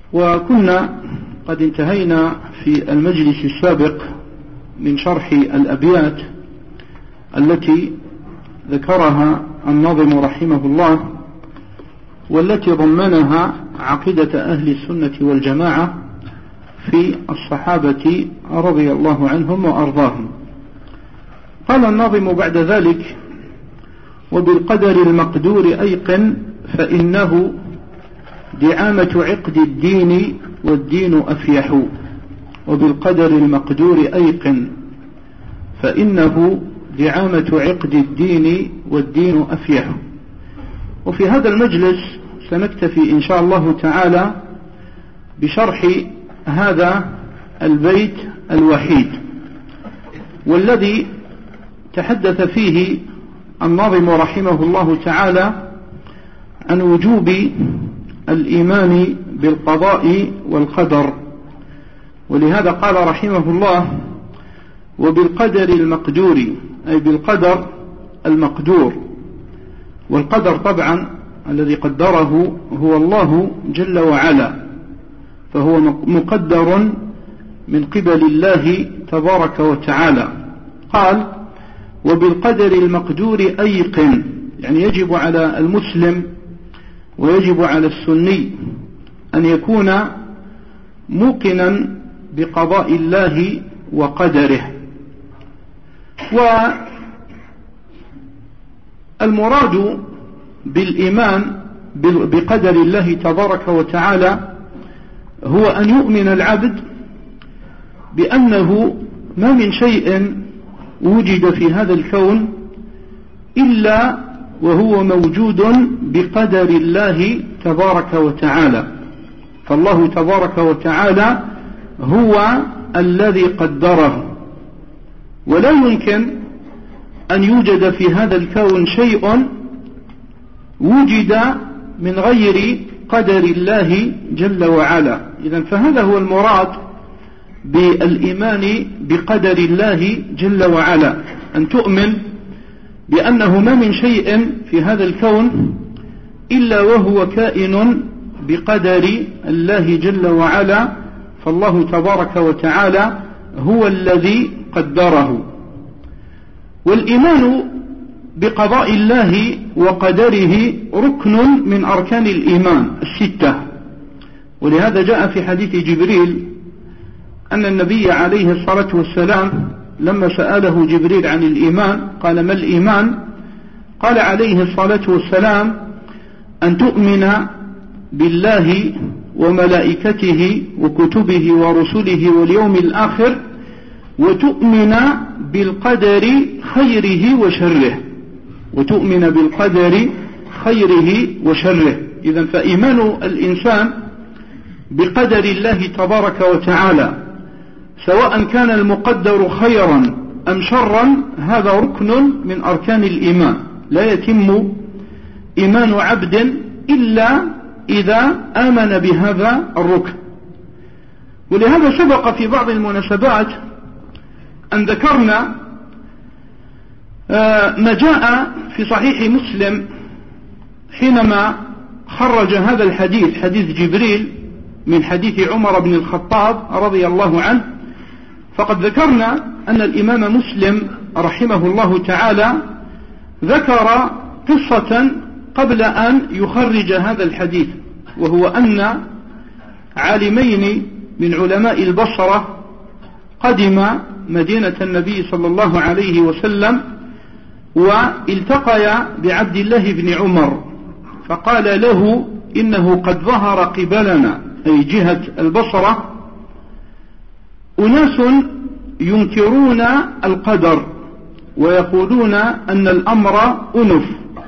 وكنا قد انتهينا في المجلس السابق من شرح الأبيات التي ذكرها الناظم رحمه الله، والتي ضمنها عقيدة أهل السنة والجماعة في الصحابة رضي الله عنهم وأرضاهم. قال الناظم بعد ذلك: وبالقدر المقدور أيقن فإنه دعامة عقد الدين والدين أفيح. وبالقدر المقدور أيقن فإنه دعامة عقد الدين والدين أفيح. وفي هذا المجلس سنكتفي إن شاء الله تعالى بشرح هذا البيت الوحيد، والذي تحدث فيه الناظم رحمه الله تعالى عن وجوب الإيمان بالقضاء والقدر. ولهذا قال رحمه الله: وبالقدر المقدور، أي بالقدر المقدور. والقدر طبعا الذي قدره هو الله جل وعلا، فهو مقدر من قبل الله تبارك وتعالى. قال: وبالقدر المقدور أيقن، يعني يجب على المسلم ويجب على السني أن يكون موقنا بقضاء الله وقدره. والمراد بالإيمان بقدر الله تبارك وتعالى هو أن يؤمن العبد بأنه ما من شيء وجد في هذا الكون إلا وهو موجود بقدر الله تبارك وتعالى. فالله تبارك وتعالى هو الذي قدره، ولا يمكن أن يوجد في هذا الكون شيء وجد من غير قدر الله جل وعلا. إذن فهذا هو المراد بالإيمان بقدر الله جل وعلا، أن تؤمن بأنه ما من شيء في هذا الكون إلا وهو كائن بقدر الله جل وعلا، فالله تبارك وتعالى هو الذي قدره. والإيمان بقضاء الله وقدره ركن من أركان الإيمان الستة. ولهذا جاء في حديث جبريل أن النبي عليه الصلاة والسلام لما سأله جبريل عن الإيمان قال: ما الإيمان؟ قال عليه الصلاة والسلام: أن تؤمن بالله وملائكته وكتبه ورسله واليوم الآخر، وتؤمن بالقدر خيره وشره. وتؤمن بالقدر خيره وشره. إذن فإيمان الإنسان بقدر الله تبارك وتعالى سواء كان المقدر خيرا أم شرا هذا ركن من أركان الإيمان، لا يتم إيمان عبد إلا إذا آمن بهذا الركن. ولهذا سبق في بعض المناسبات أن ذكرنا ما جاء في صحيح مسلم حينما خرج هذا الحديث، حديث جبريل، من حديث عمر بن الخطاب رضي الله عنه. فقد ذكرنا أن الإمام مسلم رحمه الله تعالى ذكر قصة قبل أن يخرج هذا الحديث، وهو أن عالمين من علماء البصرة قدم مدينة النبي صلى الله عليه وسلم والتقيا بعبد الله بن عمر، فقال له: إنه قد ظهر قبلنا، أي جهة البصرة، أناس ينكرون القدر ويقولون أن الأمر أنف.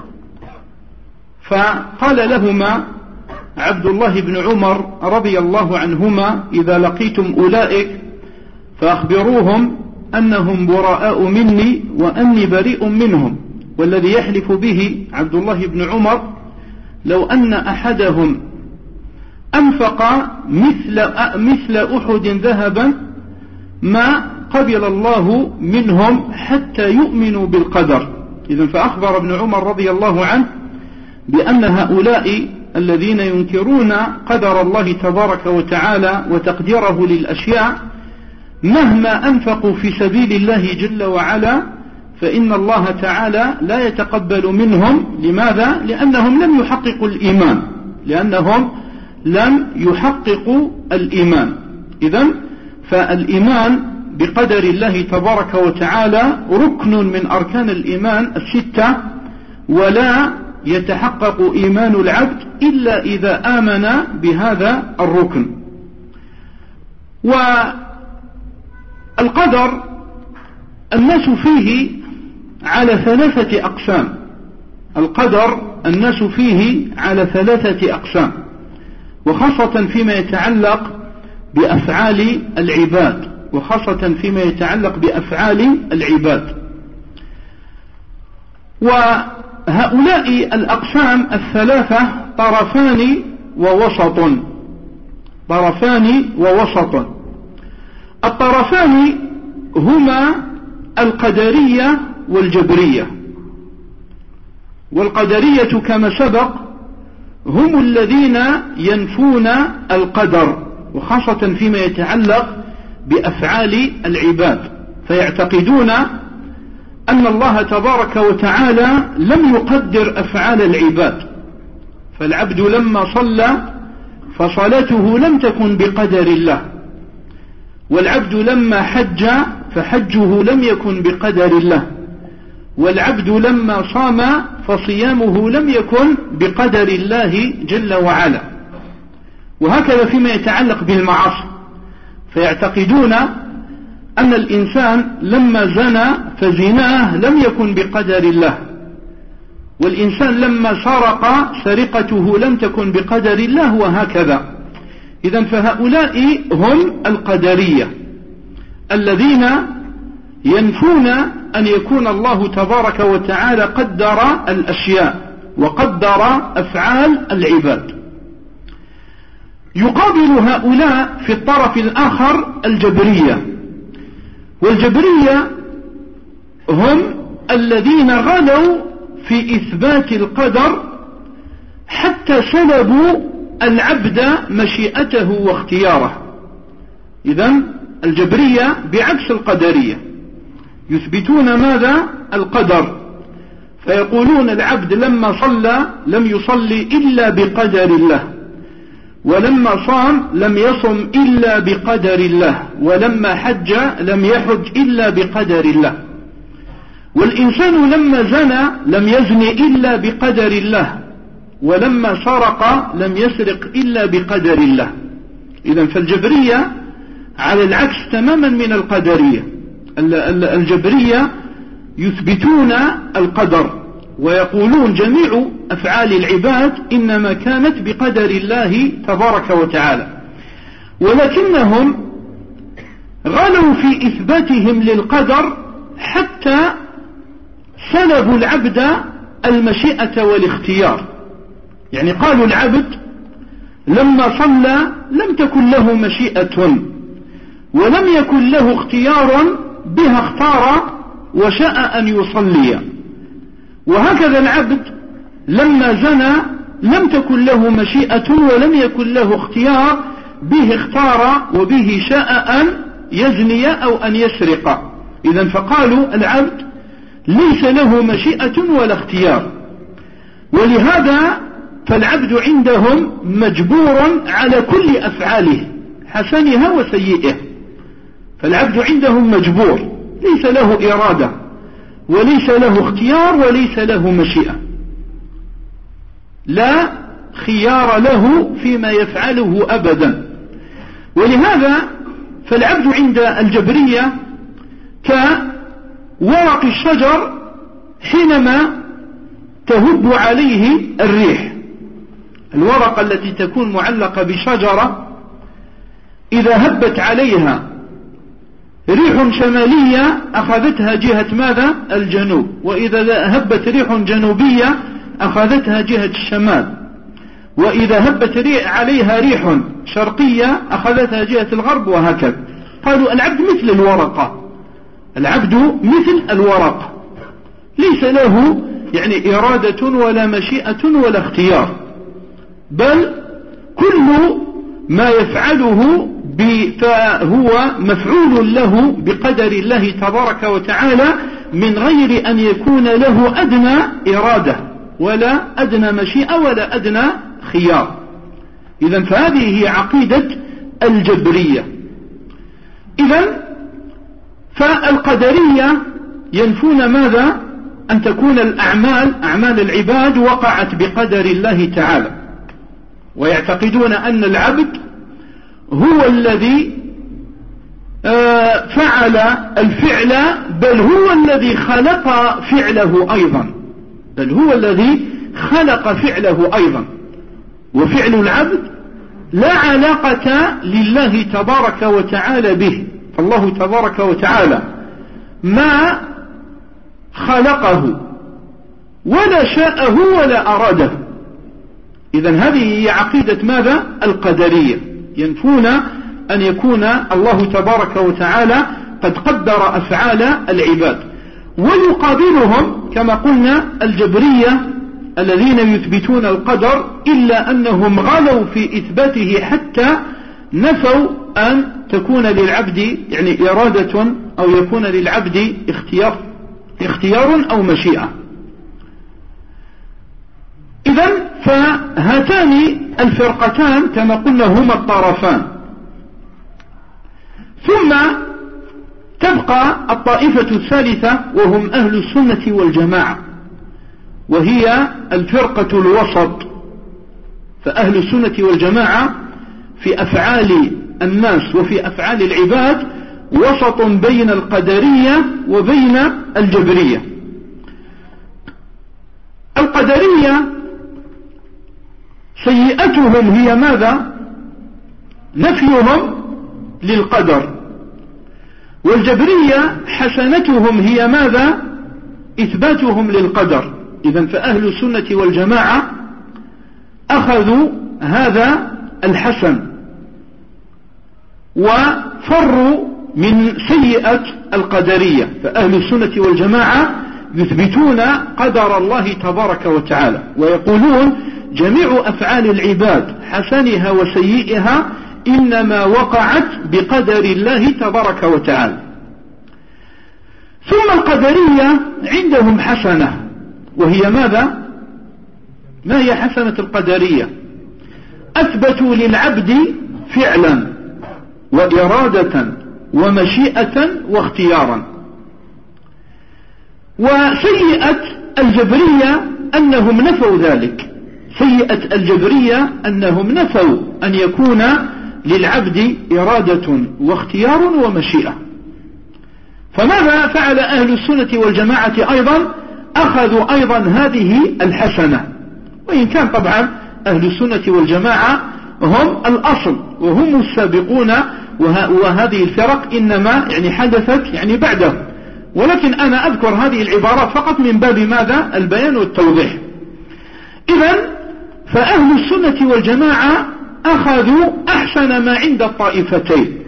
فقال لهما عبد الله بن عمر رضي الله عنهما: إذا لقيتم أولئك فأخبروهم أنهم براء مني وأني بريء منهم. والذي يحلف به عبد الله بن عمر لو أن أحدهم أنفق مثل أحد ذهبا ما قبل الله منهم حتى يؤمنوا بالقدر. إذن فأخبر ابن عمر رضي الله عنه بأن هؤلاء الذين ينكرون قدر الله تبارك وتعالى وتقديره للأشياء مهما أنفقوا في سبيل الله جل وعلا فإن الله تعالى لا يتقبل منهم. لماذا؟ لأنهم لم يحققوا الإيمان. إذن فالإيمان بقدر الله تبارك وتعالى ركن من أركان الإيمان الستة، ولا يتحقق إيمان العبد إلا إذا آمن بهذا الركن. والقدر الناس فيه على ثلاثة أقسام. وخاصة فيما يتعلق بأفعال العباد. وهؤلاء الأقسام الثلاثة طرفان ووسط. الطرفان هما القدرية والجبرية. والقدرية كما سبق هم الذين ينفون القدر، وخاصة فيما يتعلق بأفعال العباد، فيعتقدون أن الله تبارك وتعالى لم يقدر أفعال العباد. فالعبد لما صلى فصلاته لم تكن بقدر الله، والعبد لما حج فحجه لم يكن بقدر الله، والعبد لما صام فصيامه لم يكن بقدر الله جل وعلا. وهكذا فيما يتعلق بالمعاصي، فيعتقدون أن الإنسان لما زنى فزناه لم يكن بقدر الله، والإنسان لما سرق سرقته لم تكن بقدر الله، وهكذا. إذن فهؤلاء هم القدرية الذين ينفون أن يكون الله تبارك وتعالى قدر الأشياء وقدر أفعال العباد. يقابل هؤلاء في الطرف الآخر الجبرية. والجبرية هم الذين غلوا في إثبات القدر حتى سلبوا العبد مشيئته واختياره. إذن الجبرية بعكس القدرية، يثبتون ماذا؟ القدر. فيقولون العبد لما صلى لم يصلي إلا بقدر الله، ولما صام لم يصم إلا بقدر الله، ولما حج لم يحج إلا بقدر الله. والإنسان لما زنى لم يزن إلا بقدر الله، ولما سرق لم يسرق إلا بقدر الله. إذن فالجبرية على العكس تماما من القدرية. الجبرية يثبتون القدر ويقولون جميع أفعال العباد إنما كانت بقدر الله تبارك وتعالى، ولكنهم غلوا في إثباتهم للقدر حتى سلبوا العبد المشيئة والاختيار. يعني قالوا العبد لما صلى لم تكن له مشيئة ولم يكن له اختيار بها اختار وشاء أن يصلي. وهكذا العبد لما زنى لم تكن له مشيئة ولم يكن له اختيار به اختار وبه شاء أن يزني أو أن يسرق. إذن فقالوا العبد ليس له مشيئة ولا اختيار. ولهذا فالعبد عندهم مجبور على كل أفعاله حسنها وسيئه. فالعبد عندهم مجبور، ليس له إرادة وليس له اختيار وليس له مشيئة، لا خيار له فيما يفعله أبدا. ولهذا فالعبد عند الجبرية كورق الشجر حينما تهب عليه الريح. الورقة التي تكون معلقة بشجرة إذا هبت عليها ريح شمالية أخذتها جهة ماذا؟ الجنوب، وإذا هبت ريح جنوبية أخذتها جهة الشمال، وإذا هبت عليها ريح شرقية أخذتها جهة الغرب، وهكذا. قالوا العبد مثل الورقة، العبد مثل الورقة ليس له يعني إرادة ولا مشيئة ولا اختيار. بل كل ما يفعله فهو مفعول له بقدر الله تبارك وتعالى من غير أن يكون له أدنى إرادة ولا أدنى مشيئة ولا أدنى خيار. إذن فهذه هي عقيدة الجبرية. إذن فالقدرية ينفون ماذا؟ أن تكون أعمال العباد وقعت بقدر الله تعالى، ويعتقدون أن العبد هو الذي فعل الفعل، بل هو الذي خلق فعله أيضا، وفعل العبد لا علاقة لله تبارك وتعالى به، فالله تبارك وتعالى ما خلقه ولا شاءه ولا أراده. إذن هذه هي عقيدة ماذا؟ القدرية. ينفون أن يكون الله تبارك وتعالى قد قدر أفعال العباد. ويقابلهم كما قلنا الجبرية الذين يثبتون القدر، إلا أنهم غلوا في إثباته حتى نفوا أن تكون للعبد يعني إرادة أو يكون للعبد اختيار أو مشيئة. إذن فهاتان الفرقتان كما قلنا هما الطرفان. ثم تبقى الطائفة الثالثة وهم أهل السنة والجماعة، وهي الفرقة الوسط. فأهل السنة والجماعة في أفعال الناس وفي أفعال العباد وسط بين القدرية وبين الجبرية. القدرية سيئتهم هي ماذا؟ نفيهم للقدر. والجبرية حسنتهم هي ماذا؟ إثباتهم للقدر. إذن فأهل السنة والجماعة أخذوا هذا الحسن وفروا من سيئة القدرية. فأهل السنة والجماعة يثبتون قدر الله تبارك وتعالى، ويقولون جميع أفعال العباد حسنها وسيئها إنما وقعت بقدر الله تبارك وتعالى. ثم القدرية عندهم حسنة، وهي ماذا؟ ما هي حسنة القدرية؟ أثبتوا للعبد فعلا وإرادة ومشيئة واختيارا. وسيئة الجبرية أنهم نفوا ذلك. سيئة الجبرية أنهم نفوا أن يكون للعبد إرادة واختيار ومشيئة. فماذا فعل أهل السنة والجماعة أيضا؟ أخذوا أيضا هذه الحسنة، وإن كان طبعا أهل السنة والجماعة هم الأصل وهم السابقون، وهذه الفرق إنما يعني حدثت يعني بعدهم، ولكن أنا أذكر هذه العبارات فقط من باب ماذا؟ البيان والتوضيح. إذن فأهل السنة والجماعة أخذوا أحسن ما عند الطائفتين،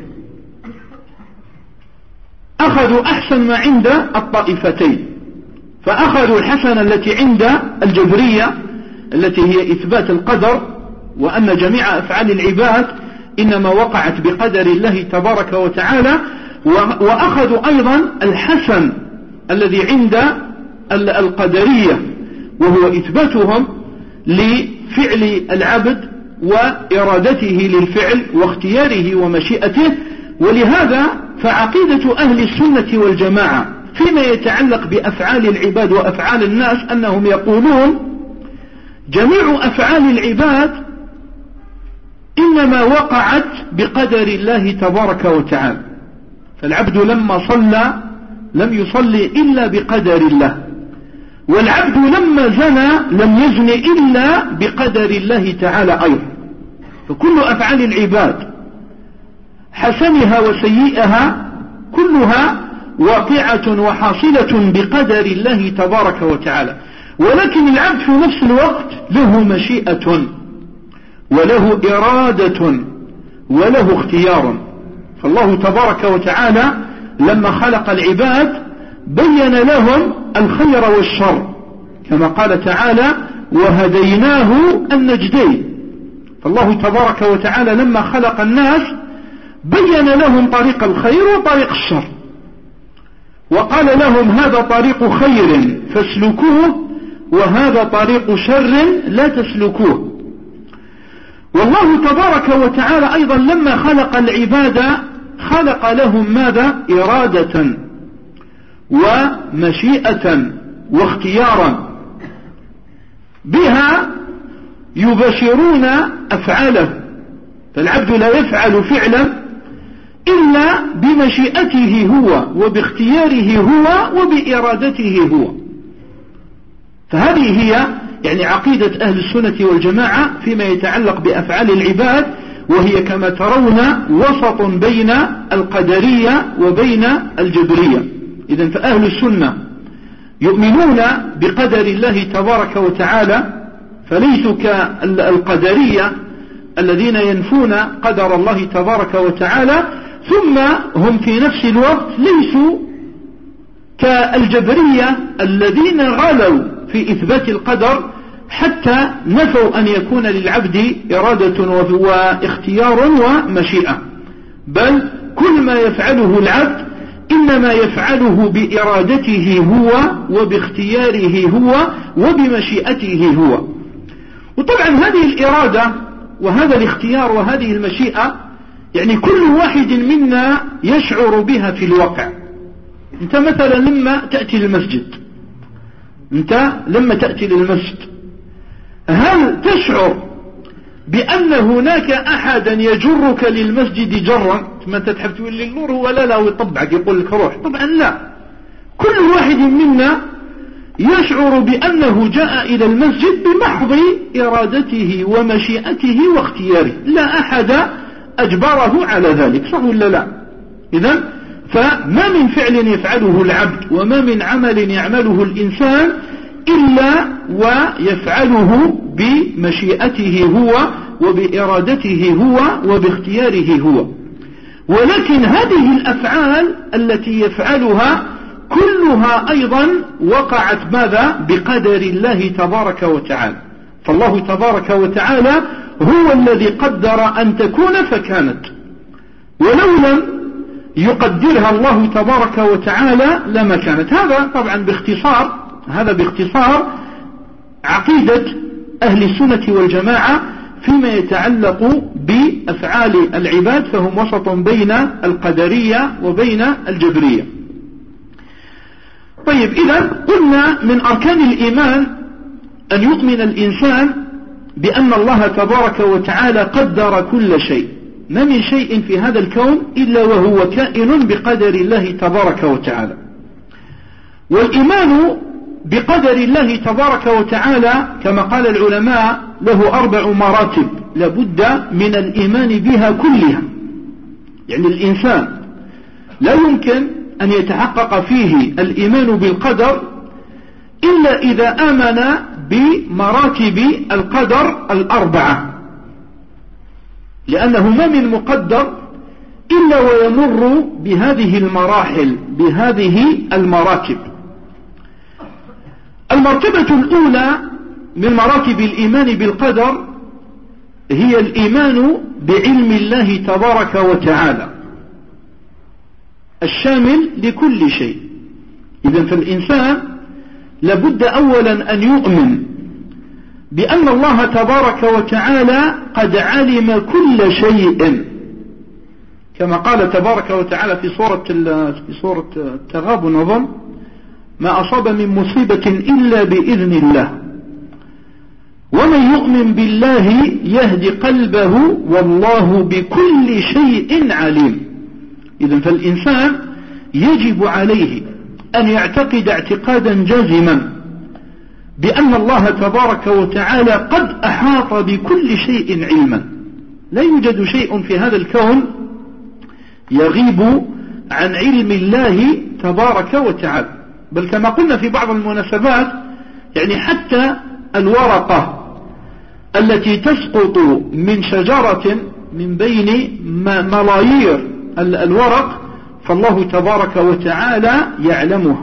أخذوا أحسن ما عند الطائفتين. فأخذوا الحسنة التي عند الجبرية التي هي إثبات القدر، وأن جميع أفعال العباد إنما وقعت بقدر الله تبارك وتعالى. وأخذوا أيضا الحسن الذي عند القدرية، وهو إثباتهم لفعل العبد وإرادته للفعل واختياره ومشيئته. ولهذا فعقيدة أهل السنة والجماعة فيما يتعلق بأفعال العباد وأفعال الناس أنهم يقولون جميع أفعال العباد إنما وقعت بقدر الله تبارك وتعالى. فالعبد لما صلى لم يصلي إلا بقدر الله، والعبد لما زنى لم يزن إلا بقدر الله تعالى أيضا. فكل أفعال العباد حسنها وسيئها كلها واقعة وحاصلة بقدر الله تبارك وتعالى. ولكن العبد في نفس الوقت له مشيئة وله إرادة وله اختيار. فالله تبارك وتعالى لما خلق العباد بين لهم الخير والشر، كما قال تعالى وهديناه النجدين. فالله تبارك وتعالى لما خلق الناس بين لهم طريق الخير وطريق الشر، وقال لهم هذا طريق خير فاسلكوه وهذا طريق شر لا تسلكوه. والله تبارك وتعالى أيضا لما خلق العباد خلق لهم ماذا؟ إرادة ومشيئة واختيارا، بها يباشرون أفعاله، فالعبد لا يفعل فعلا إلا بمشيئته هو وباختياره هو وبإرادته هو. فهذه هي يعني عقيدة أهل السنة والجماعة فيما يتعلق بأفعال العباد، وهي كما ترون وسط بين القدرية وبين الجبرية. إذن فأهل السنة يؤمنون بقدر الله تبارك وتعالى، فليسوا كالقدرية الذين ينفون قدر الله تبارك وتعالى، ثم هم في نفس الوقت ليسوا كالجبرية الذين غلوا في إثبات القدر حتى نفوا أن يكون للعبد إرادة واختيار ومشيئة، بل كل ما يفعله العبد إنما يفعله بإرادته هو وباختياره هو وبمشيئته هو. وطبعا هذه الإرادة وهذا الاختيار وهذه المشيئة يعني كل واحد منا يشعر بها في الواقع. أنت مثلا لما تأتي للمسجد هل تشعر بأن هناك أحدا يجرك للمسجد جرا؟ ما أنت تحب تقول لي النور هو لا ويطبعك يقول لك روح، طبعا لا. كل واحد منا يشعر بأنه جاء إلى المسجد بمحض إرادته ومشيئته واختياره، لا أحد أجبره على ذلك، صح ولا لا؟ إذن فما من فعل يفعله العبد وما من عمل يعمله الإنسان إلا ويفعله بمشيئته هو وبإرادته هو وباختياره هو. ولكن هذه الأفعال التي يفعلها كلها أيضا وقعت ماذا؟ بقدر الله تبارك وتعالى. فالله تبارك وتعالى هو الذي قدر أن تكون فكانت، ولو لم يقدرها الله تبارك وتعالى لما كانت. هذا طبعا باختصار عقيدة أهل السنة والجماعة فيما يتعلق بأفعال العباد، فهم وسط بين القدرية وبين الجبرية. طيب، إذا قلنا من أركان الإيمان أن يؤمن الإنسان بأن الله تبارك وتعالى قدر كل شيء، ما من شيء في هذا الكون إلا وهو كائن بقدر الله تبارك وتعالى. والإيمان بقدر الله تبارك وتعالى كما قال العلماء له 4 مراتب لابد من الإيمان بها كلها. يعني الإنسان لا يمكن أن يتحقق فيه الإيمان بالقدر إلا إذا آمن بمراتب القدر 4، لأنه ما من مقدر إلا ويمر بهذه المراحل بهذه المراتب. المرتبة الأولى من مراتب الإيمان بالقدر هي الإيمان بعلم الله تبارك وتعالى الشامل لكل شيء. إذن فالإنسان لابد أولا أن يؤمن بأن الله تبارك وتعالى قد علم كل شيء، كما قال تبارك وتعالى في سورة التغابن نظن: ما أصاب من مصيبة إلا بإذن الله ومن يؤمن بالله يهدي قلبه والله بكل شيء عليم. إذن فالإنسان يجب عليه أن يعتقد اعتقادا جازما بأن الله تبارك وتعالى قد أحاط بكل شيء علما. لا يوجد شيء في هذا الكون يغيب عن علم الله تبارك وتعالى، بل كما قلنا في بعض المناسبات يعني حتى الورقة التي تسقط من شجرة من بين ملايير الورق فالله تبارك وتعالى يعلمها،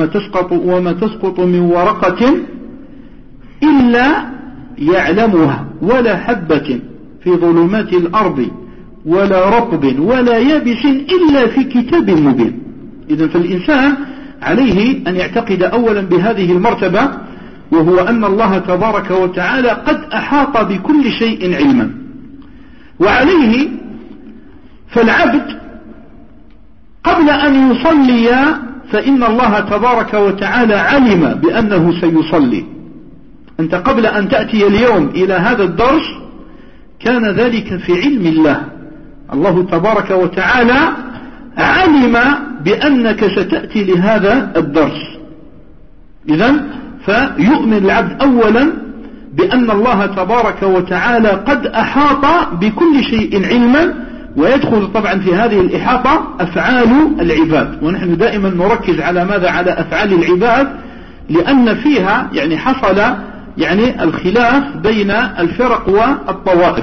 وما تسقط من ورقة إلا يعلمها. ولا حبة في ظلمات الأرض ولا رطب ولا يابس إلا في كتاب مبين. إذن فالإنسان عليه أن يعتقد أولا بهذه المرتبة، وهو أن الله تبارك وتعالى قد أحاط بكل شيء علما. وعليه فالعبد قبل أن يصلي فإن الله تبارك وتعالى علم بأنه سيصلي. أنت قبل أن تأتي اليوم إلى هذا الدرس كان ذلك في علم الله. الله تبارك وتعالى علم بأنك ستأتي لهذا الدرس. إذن فيؤمن العبد أولا بأن الله تبارك وتعالى قد أحاط بكل شيء علما، ويدخل طبعا في هذه الإحاطة أفعال العباد، ونحن دائما نركز على ماذا؟ على أفعال العباد، لأن فيها يعني حصل يعني الخلاف بين الفرق والطوائف.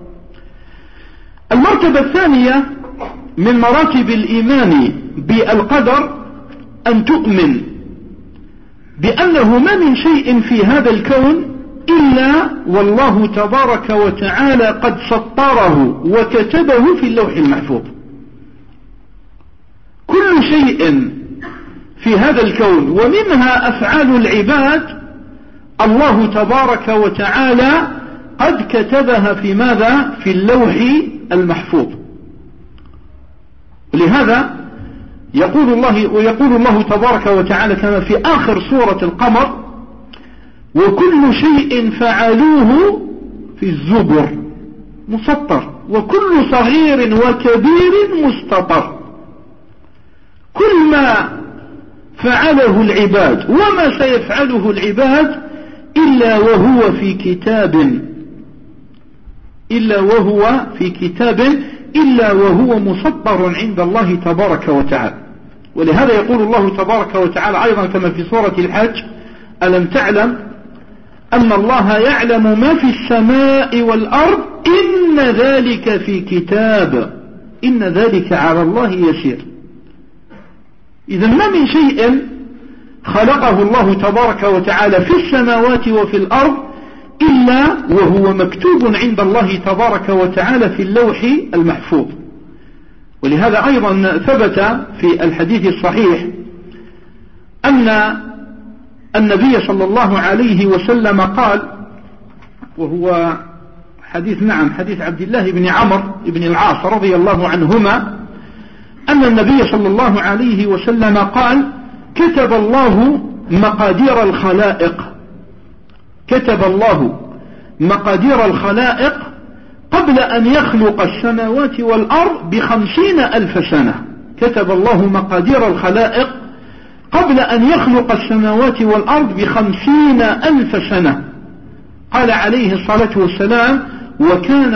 المرتبة الثانية من مراتب الإيمان بالقدر أن تؤمن بأنه ما من شيء في هذا الكون إلا والله تبارك وتعالى قد سطره وكتبه في اللوح المحفوظ. كل شيء في هذا الكون ومنها أفعال العباد الله تبارك وتعالى قد كتبها في ماذا؟ في اللوح المحفوظ. ولهذا يقول الله تبارك وتعالى كما في آخر سورة القمر: وكل شيء فعلوه في الزبر مسطر وكل صغير وكبير مستطر. كل ما فعله العباد وما سيفعله العباد إلا وهو في كتاب إلا وهو مسطر عند الله تبارك وتعالى. ولهذا يقول الله تبارك وتعالى أيضا كما في سورة الحج: ألم تعلم أن الله يعلم ما في السماء والأرض إن ذلك في كتاب إن ذلك على الله يسير. إذا ما من شيء خلقه الله تبارك وتعالى في السماوات وفي الأرض إلا وهو مكتوب عند الله تبارك وتعالى في اللوح المحفوظ. ولهذا أيضا ثبت في الحديث الصحيح أن النبي صلى الله عليه وسلم قال، وهو حديث عبد الله بن عمرو بن العاص رضي الله عنهما، أن النبي صلى الله عليه وسلم قال: كتب الله مقادير الخلائق قبل أن يخلق السماوات والأرض ب50,000 سنة. كتب الله مقادير الخلائق قبل أن يخلق السماوات والأرض ب50,000 سنة. قال عليه الصلاة والسلام: وكان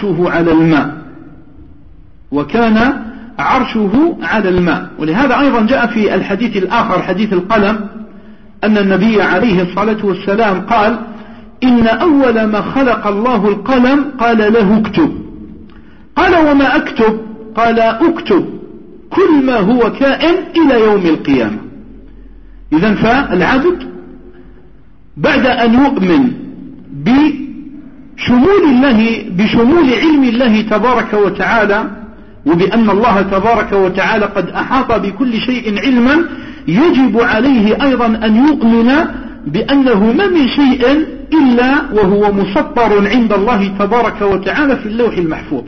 عرشه على الماء. ولهذا أيضا جاء في الحديث الآخر حديث القلم أن النبي عليه الصلاة والسلام قال: إن أول ما خلق الله القلم قال له اكتب. قال: وما أكتب؟ قال: اكتب كل ما هو كائن إلى يوم القيامة. إذن فالعبد بعد أن يؤمن بشمول علم الله تبارك وتعالى، وبأن الله تبارك وتعالى قد أحاط بكل شيء علما، يجب عليه أيضا أن يؤمن بأنه ما من شيء إلا وهو مسطر عند الله تبارك وتعالى في اللوح المحفوظ.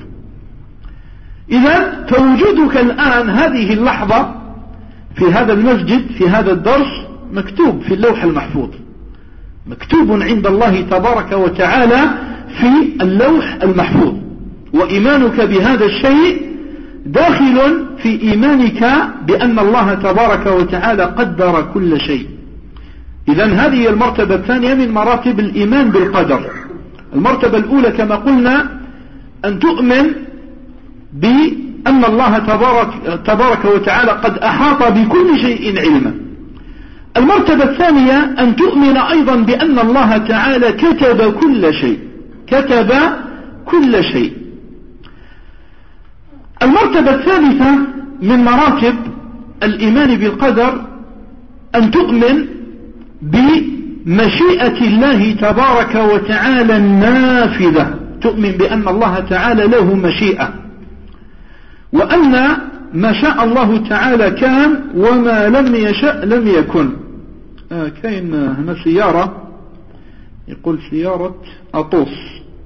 إذا فوجودك الآن هذه اللحظة في هذا المسجد في هذا الدرس مكتوب في اللوح المحفوظ، مكتوب عند الله تبارك وتعالى في اللوح المحفوظ. وإيمانك بهذا الشيء داخل في إيمانك بأن الله تبارك وتعالى قدر كل شيء. إذن هذه المرتبة الثانية من مراتب الإيمان بالقدر. المرتبة الأولى كما قلنا أن تؤمن بأن الله تبارك وتعالى قد أحاط بكل شيء علما. المرتبة الثانية أن تؤمن أيضا بأن الله تعالى كتب كل شيء. المرتبة الثالثة من مراتب الإيمان بالقدر أن تؤمن بمشيئة الله تبارك وتعالى النافذة، تؤمن بأن الله تعالى له مشيئة، وأن ما شاء الله تعالى كان وما لم يشأ لم يكن. كاين هنا سيارة يقول سيارة أطوس،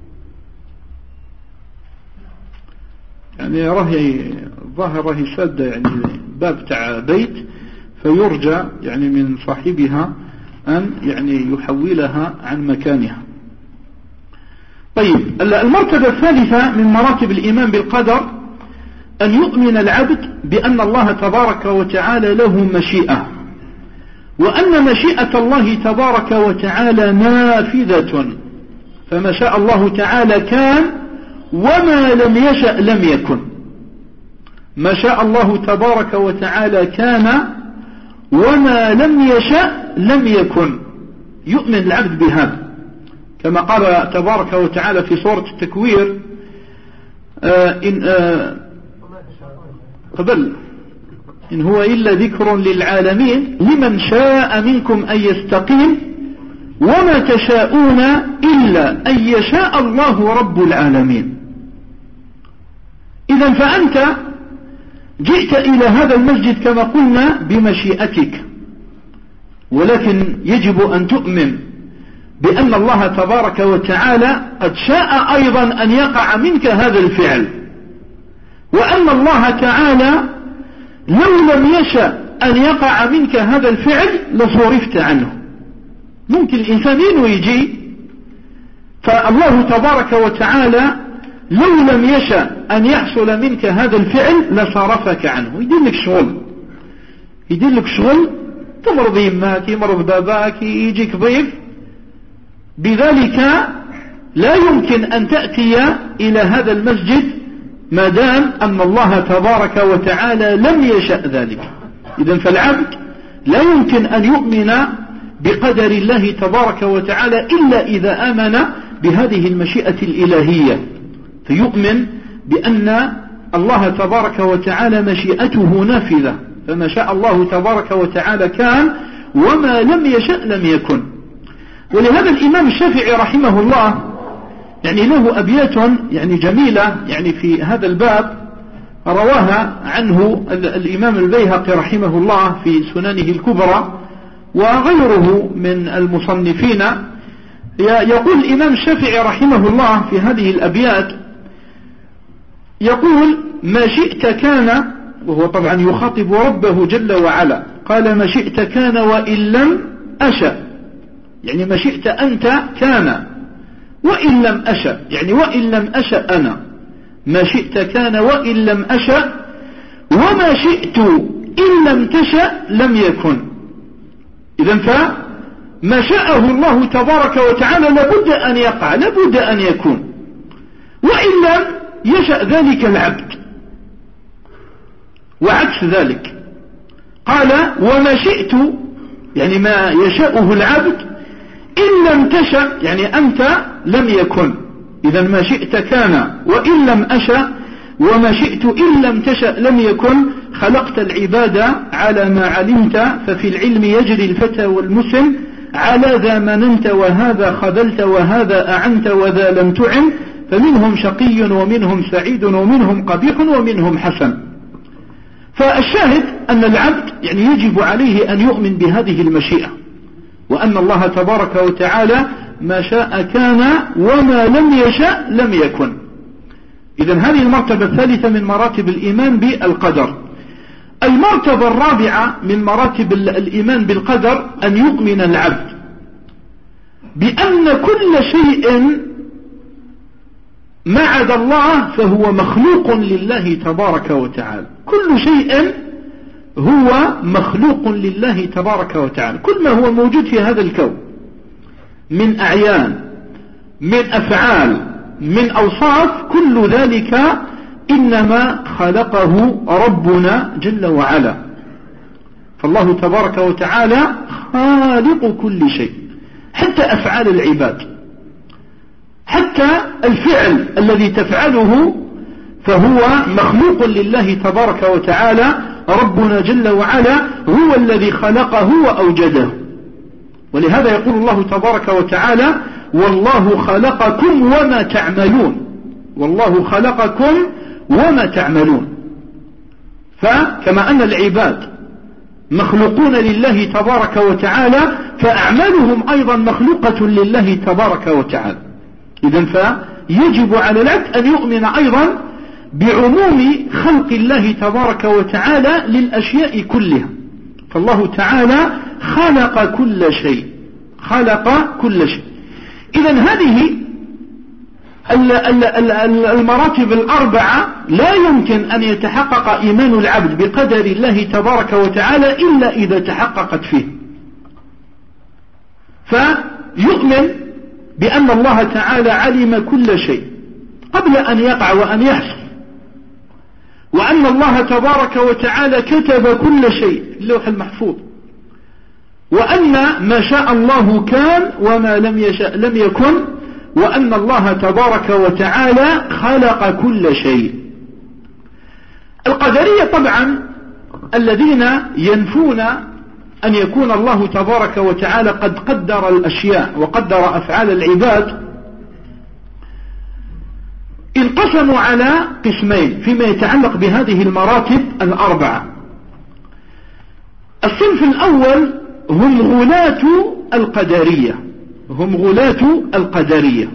يعني راهي ظاهر راهي سادة يعني باب تاع بيت، فيرجى يعني من صاحبها أن يعني يحولها عن مكانها. طيب المرتبة الثالثة من مراتب الإيمان بالقدر أن يؤمن العبد بأن الله تبارك وتعالى له مشيئة، وأن مشيئة الله تبارك وتعالى نافذة، فما شاء الله تعالى كان وما لم يشأ لم يكن. ما شاء الله تبارك وتعالى كان وما لم يشأ لم يكن، يؤمن العبد بهذا، كما قال تبارك وتعالى في سورة التكوير إن هو إلا ذكر للعالمين لمن شاء منكم أن يستقيم وما تشاءون إلا أن يشاء الله رب العالمين. إذن فأنت جئت إلى هذا المسجد كما قلنا بمشيئتك، ولكن يجب أن تؤمن بأن الله تبارك وتعالى قد شاء أيضا أن يقع منك هذا الفعل، وأن الله تعالى لو لم يشأ أن يقع منك هذا الفعل لصرفت عنه. ممكن الإنسان يجي، فالله تبارك وتعالى لو لم يشأ أن يحصل منك هذا الفعل لصرفك عنه. يدير لك شغل تمرض يماك، يمرض باباك، يجيك ضيف، بذلك لا يمكن أن تأتي إلى هذا المسجد ما دام أن الله تبارك وتعالى لم يشأ ذلك. إذن فالعبد لا يمكن أن يؤمن بقدر الله تبارك وتعالى إلا إذا آمن بهذه المشيئة الإلهية، فيؤمن بأن الله تبارك وتعالى مشيئته نافذة، فما شاء الله تبارك وتعالى كان وما لم يشأ لم يكن. ولهذا الإمام الشافعي رحمه الله يعني له أبيات يعني جميلة يعني في هذا الباب، رواها عنه الإمام البيهقي رحمه الله في سننه الكبرى وغيره من المصنفين. يقول الإمام الشافعي رحمه الله في هذه الأبيات، يقول ما شئت كان، وهو طبعا يخاطب ربه جل وعلا، قال ما شئت كان وإن لم أشأ، يعني ما شئت أنت كان وإن لم أشأ، يعني وإن لم أشأ أنا، ما شئت كان وإن لم أشأ، وما شئت إن لم تشأ لم يكن. إذن فما شاءه الله تبارك وتعالى لابد أن يقع، لابد أن يكون، وإن لم يشأ ذلك العبد. وعكس ذلك قال وما شئت، يعني ما يشاءه العبد، إن لم تشأ يعني أنت لم يكن. إذا ما شئت كان وإن لم أشأ، وما شئت إن لم تشأ لم يكن. خلقت العباد على ما علمت، ففي العلم يجري الفتى والمسن، على ذا مننت وهذا خذلت وهذا أعنت وذا لم تعن، فمنهم شقي ومنهم سعيد ومنهم قبيح ومنهم حسن. فالشاهد أن العبد يعني يجب عليه أن يؤمن بهذه المشيئة، وأن الله تبارك وتعالى ما شاء كان وما لم يشأ لم يكن. إذن هذه المرتبة الثالثة من مراتب الإيمان بالقدر. المرتبة الرابعة من مراتب الإيمان بالقدر أن يؤمن العبد بأن كل شيء ما عدا الله فهو مخلوق لله تبارك وتعالى. كل شيء هو مخلوق لله تبارك وتعالى، كل ما هو موجود في هذا الكون من أعيان، من أفعال، من أوصاف، كل ذلك إنما خلقه ربنا جل وعلا. فالله تبارك وتعالى خالق كل شيء، حتى أفعال العباد، حتى الفعل الذي تفعله فهو مخلوق لله تبارك وتعالى. ربنا جل وعلا هو الذي خلقه وأوجده. ولهذا يقول الله تبارك وتعالى والله خلقكم وما تعملون، والله خلقكم وما تعملون. فكما أن العباد مخلوقون لله تبارك وتعالى فأعمالهم أيضا مخلوقة لله تبارك وتعالى. إذن فيجب على العبد أن يؤمن أيضا بعموم خلق الله تبارك وتعالى للأشياء كلها. فالله تعالى خلق كل شيء، خلق كل شيء. إذن هذه المراتب الأربعة لا يمكن أن يتحقق إيمان العبد بقدر الله تبارك وتعالى إلا إذا تحققت فيه. فيؤمن بأن الله تعالى علم كل شيء قبل أن يقع وأن يحصل، وأن الله تبارك وتعالى كتب كل شيء في اللوح المحفوظ، وأن ما شاء الله كان وما لم يشاء لم يكن، وأن الله تبارك وتعالى خلق كل شيء. القدرية طبعا الذين ينفون أن يكون الله تبارك وتعالى قد قدر الأشياء وقدر أفعال العباد انقسموا على قسمين فيما يتعلق بهذه المراتب الأربعة. الصنف الأول هم غلاة القدرية، هم غلاة القدرية.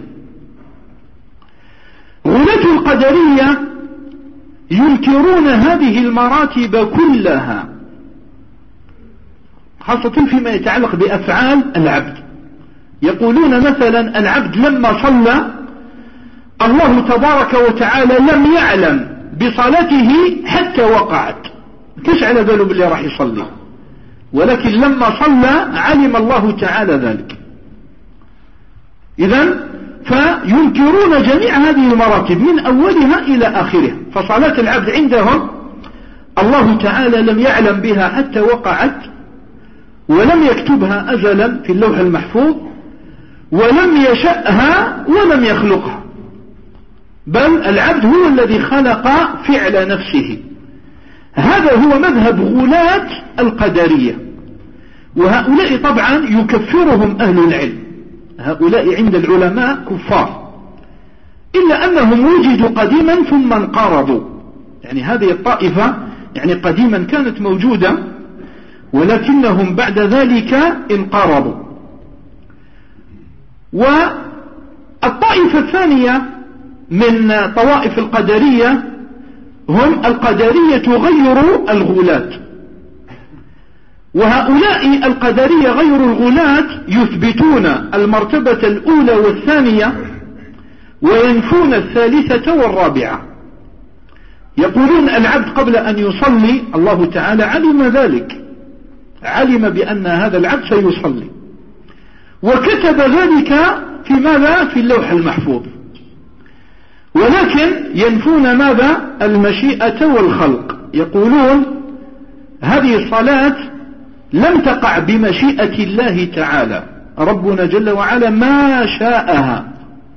غلاة القدرية ينكرون هذه المراتب كلها، خاصة فيما يتعلق بأفعال العبد. يقولون مثلا العبد لما صلى الله تبارك وتعالى لم يعلم بصلاته حتى وقعت، كيش على باله باللي راح يصلي، ولكن لما صلى علم الله تعالى ذلك. إذن فينكرون جميع هذه المراتب من أولها إلى آخرها. فصلاة العبد عندهم الله تعالى لم يعلم بها حتى وقعت، ولم يكتبها أزلا في اللوح المحفوظ، ولم يشأها ولم يخلقها، بل العبد هو الذي خلق فعل نفسه. هذا هو مذهب غلاة القدرية، وهؤلاء طبعا يكفرهم أهل العلم، هؤلاء عند العلماء كفار، إلا أنهم وجدوا قديما ثم انقرضوا. يعني هذه الطائفة يعني قديما كانت موجودة، ولكنهم بعد ذلك انقرضوا. والطائفة الثانية من طوائف القدرية هم القدرية غير الغلاة. وهؤلاء القدرية غير الغلاة يثبتون المرتبة الأولى والثانية وينفون الثالثة والرابعة. يقولون العبد قبل أن يصلي الله تعالى علم ذلك، علم بأن هذا العبد سيصلي، وكتب ذلك في ماذا؟ في اللوح المحفوظ. ولكن ينفون ماذا؟ المشيئة والخلق. يقولون هذه الصلاة لم تقع بمشيئة الله تعالى، ربنا جل وعلا ما شاءها.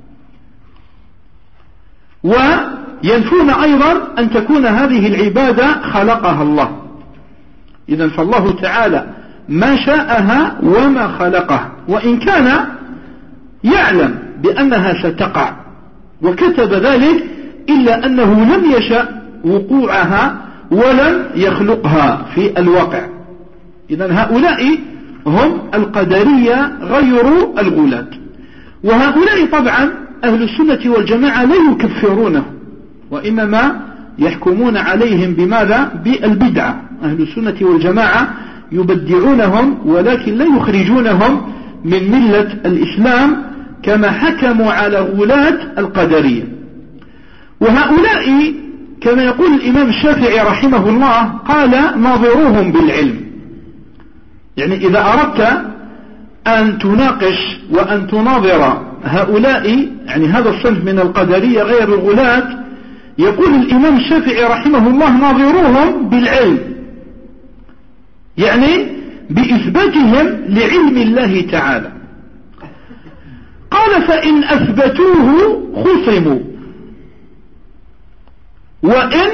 وينفون أيضا أن تكون هذه العبادة خلقها الله. إذن فالله تعالى ما شاءها وما خلقها، وإن كان يعلم بأنها ستقع وكتب ذلك، إلا أنه لم يشأ وقوعها ولم يخلقها في الواقع. إذن هؤلاء هم القدرية غير الغلاة. وهؤلاء طبعا أهل السنة والجماعة لا يكفرونه، وإنما يحكمون عليهم بماذا؟ بالبدعة. أهل السنة والجماعة يبدعونهم ولكن لا يخرجونهم من ملة الإسلام كما حكموا على غلاة القدرية. وهؤلاء كما يقول الإمام الشافعي رحمه الله قال ناظروهم بالعلم. يعني إذا أردت أن تناقش وأن تناظر هؤلاء، يعني هذا الصنف من القدرية غير الغلاة، يقول الإمام الشافعي رحمه الله ناظروهم بالعلم، يعني بإثباتهم لعلم الله تعالى. قال فإن أثبتوه خصموا، وإن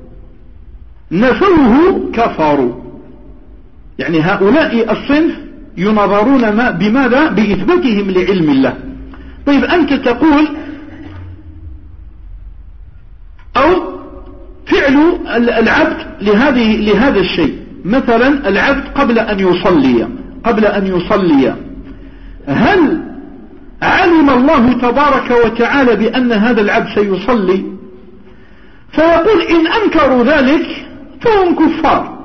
نفوه كفروا. يعني هؤلاء الصنف ينظرون بماذا؟ بإثباتهم لعلم الله. طيب أنت تقول أو فعل العبد لهذا الشيء، مثلا العبد قبل أن يصلي هل علم الله تبارك وتعالى بأن هذا العبد سيصلي؟ فيقول إن أنكروا ذلك فهم كفار.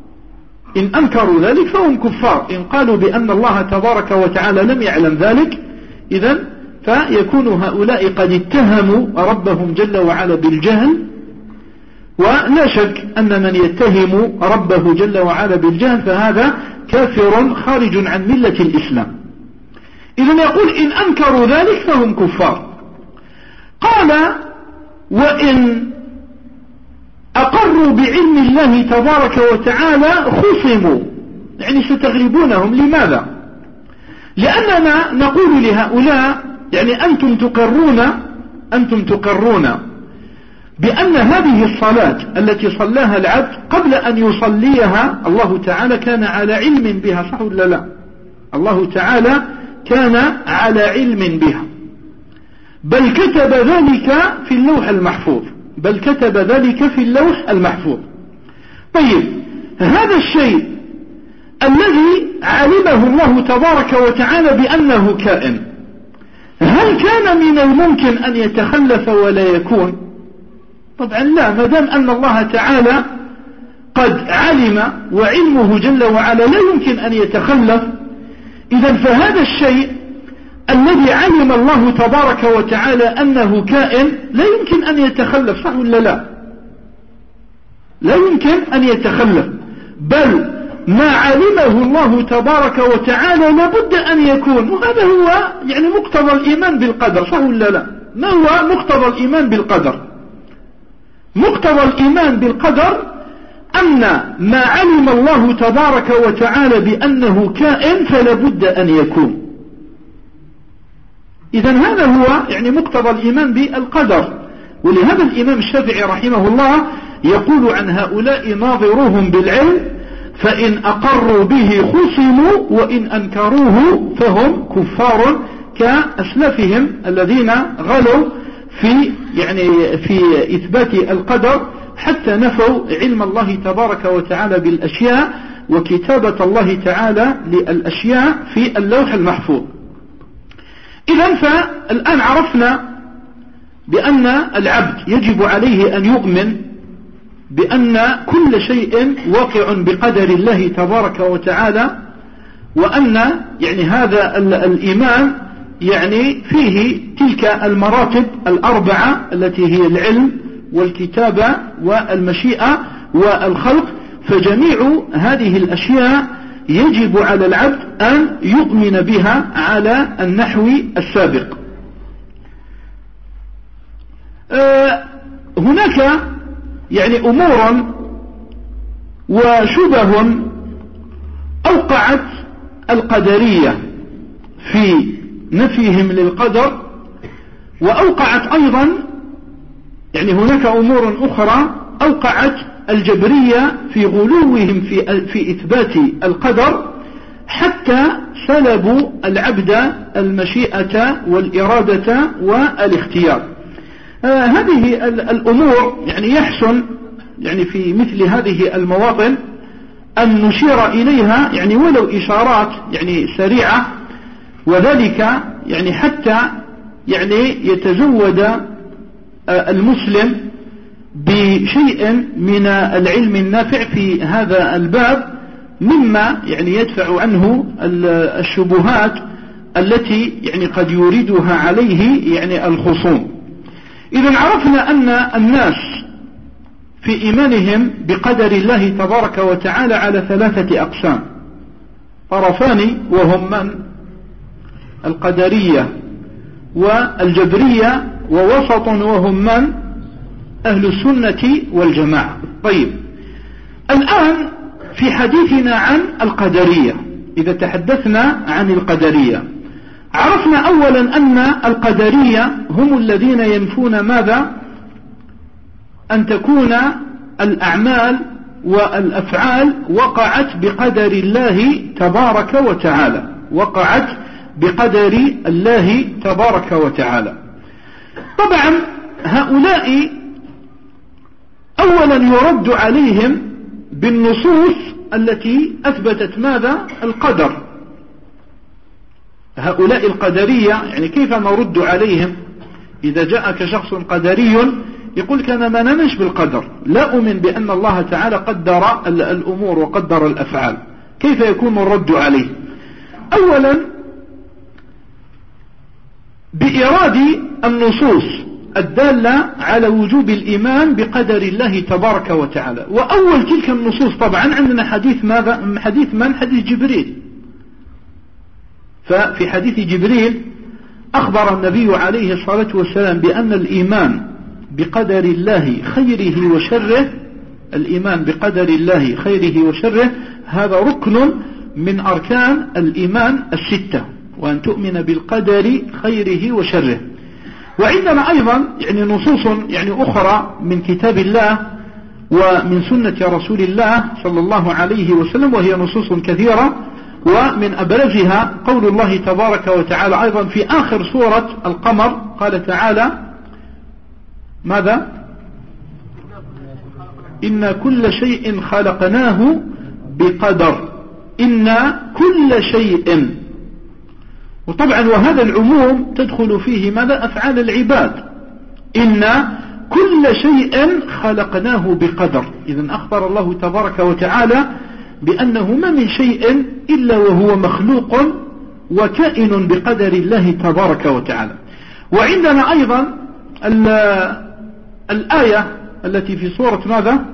إن قالوا بأن الله تبارك وتعالى لم يعلم ذلك، إذن فيكون هؤلاء قد اتهموا ربهم جل وعلا بالجهل، ولا شك أن من يتهم ربه جل وعلا بالجهل فهذا كافر خارج عن ملة الإسلام. إذن يقول إن أنكروا ذلك فهم كفار. قال وإن أقروا بعلم الله تبارك وتعالى خصموا، يعني ستغلبونهم. لماذا؟ لأننا نقول لهؤلاء يعني أنتم تقرون بأن هذه الصلاة التي صلاها العبد قبل أن يصليها الله تعالى كان على علم بها، صح ولا لا؟ الله تعالى كان على علم بها، بل كتب ذلك في اللوح المحفوظ. طيب هذا الشيء الذي علمه الله تبارك وتعالى بأنه كائن، هل كان من الممكن أن يتخلف ولا يكون؟ طبعا لا، ما دام أن الله تعالى قد علم وعلمه جل وعلا لا يمكن أن يتخلف، إذن فهذا الشيء الذي علم الله تبارك وتعالى أنه كائن لا يمكن أن يتخلف، صح ولا لا؟ لا يمكن أن يتخلف، بل ما علمه الله تبارك وتعالى لابد أن يكون. وهذا هو يعني مقتضى الإيمان بالقدر، صح ولا لا؟ ما هو مقتضى الإيمان بالقدر؟ مقتضى الإيمان بالقدر أن ما علم الله تبارك وتعالى بأنه كائن فلابد أن يكون. إذن هذا هو يعني مقتضى الإيمان بالقدر. ولهذا الإمام الشافعي رحمه الله يقول عن هؤلاء ناظروهم بالعلم، فإن أقروا به خصموا وإن أنكروه فهم كفار، كأسلافهم الذين غلوا في إثبات القدر حتى نفوا علم الله تبارك وتعالى بالأشياء وكتابة الله تعالى للأشياء في اللوح المحفوظ. إذن فالآن عرفنا بأن العبد يجب عليه أن يؤمن بأن كل شيء واقع بقدر الله تبارك وتعالى، وأن يعني هذا الإيمان يعني فيه تلك المراتب الأربعة التي هي العلم والكتابة والمشيئة والخلق. فجميع هذه الأشياء يجب على العبد أن يؤمن بها على النحو السابق. هناك يعني أمور وشبه أوقعت القدرية في نفيهم للقدر، وأوقعت أيضا يعني هناك أمور أخرى أوقعت الجبرية في غلوهم في إثبات القدر، حتى سلبوا العبد المشيئة والإرادة والاختيار. هذه الأمور يعني يحسن يعني في مثل هذه المواطن أن نشير إليها يعني ولو إشارات يعني سريعة، وذلك يعني حتى يعني يتزود المسلم بشيء من العلم النافع في هذا الباب، مما يعني يدفع عنه الشبهات التي يعني قد يوردها عليه يعني الخصوم. إذن عرفنا أن الناس في إيمانهم بقدر الله تبارك وتعالى على ثلاثة أقسام: طرفان وهم من؟ القدرية والجبرية، ووسط وهم من؟ أهل السنة والجماعة. طيب الآن في حديثنا عن القدرية، إذا تحدثنا عن القدرية عرفنا أولا أن القدرية هم الذين ينفون ماذا؟ أن تكون الأعمال والأفعال وقعت بقدر الله تبارك وتعالى، وقعت بقدر الله تبارك وتعالى. طبعا هؤلاء أولا يرد عليهم بالنصوص التي أثبتت ماذا؟ القدر. هؤلاء القدرية يعني كيف نرد عليهم؟ إذا جاءك شخص قدري يقول كان ما نمش بالقدر، لا أؤمن بأن الله تعالى قدر الأمور وقدر الأفعال، كيف يكون الرد عليه؟ أولا بإيراد النصوص الدالة على وجوب الإيمان بقدر الله تبارك وتعالى. وأول تلك النصوص طبعا عندنا حديث ماذا؟ حديث من؟ حديث جبريل. ففي حديث جبريل أخبر النبي عليه الصلاة والسلام بأن الإيمان بقدر الله خيره وشره، الإيمان بقدر الله خيره وشره هذا ركن من أركان الإيمان الستة، وأن تؤمن بالقدر خيره وشره. وعندنا أيضا يعني نصوص يعني أخرى من كتاب الله ومن سنة رسول الله صلى الله عليه وسلم، وهي نصوص كثيرة، ومن أبرزها قول الله تبارك وتعالى أيضا في آخر سورة القمر، قال تعالى ماذا؟ إن كل شيء خلقناه بقدر، إن كل شيء. وطبعا وهذا العموم تدخل فيه ماذا؟ أفعال العباد، إن كل شيء خلقناه بقدر. إذن أخبر الله تبارك وتعالى بأنه ما من شيء إلا وهو مخلوق وكائن بقدر الله تبارك وتعالى. وعندنا أيضا الآية التي في سورة ماذا؟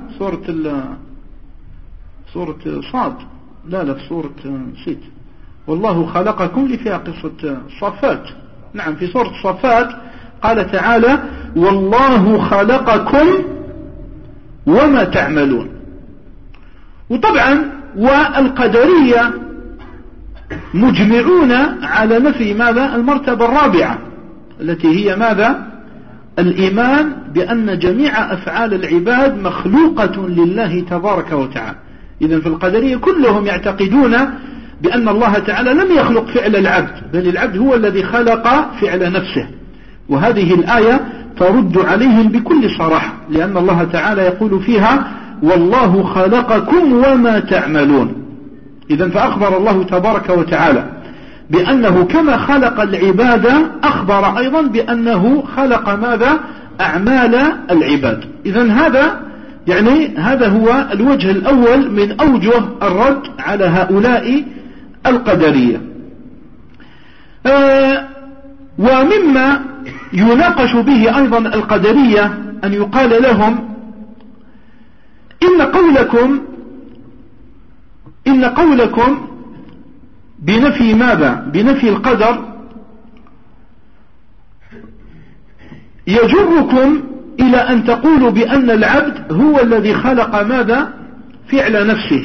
سورة صاد، لا في سورة نسيت، والله خلقكم، اللي فيها قصة الصفات. نعم في سورة الصفات قال تعالى والله خلقكم وما تعملون. وطبعا والقدرية مجمعون على نفي ماذا؟ المرتبة الرابعة التي هي ماذا؟ الإيمان بأن جميع أفعال العباد مخلوقة لله تبارك وتعالى. إذن في القدرية كلهم يعتقدون بأن الله تعالى لم يخلق فعل العبد، بل العبد هو الذي خلق فعل نفسه. وهذه الآية ترد عليهم بكل صراحة، لأن الله تعالى يقول فيها والله خلقكم وما تعملون. إذن فأخبر الله تبارك وتعالى بأنه كما خلق العباد أخبر أيضا بأنه خلق ماذا؟ أعمال العباد. إذن هذا هو الوجه الأول من أوجه الرد على هؤلاء القدرية. ومما يناقش به أيضا القدرية أن يقال لهم إن قولكم بنفي ماذا؟ بنفي القدر يجركم إلى أن تقولوا بأن العبد هو الذي خلق ماذا؟ فعل نفسه.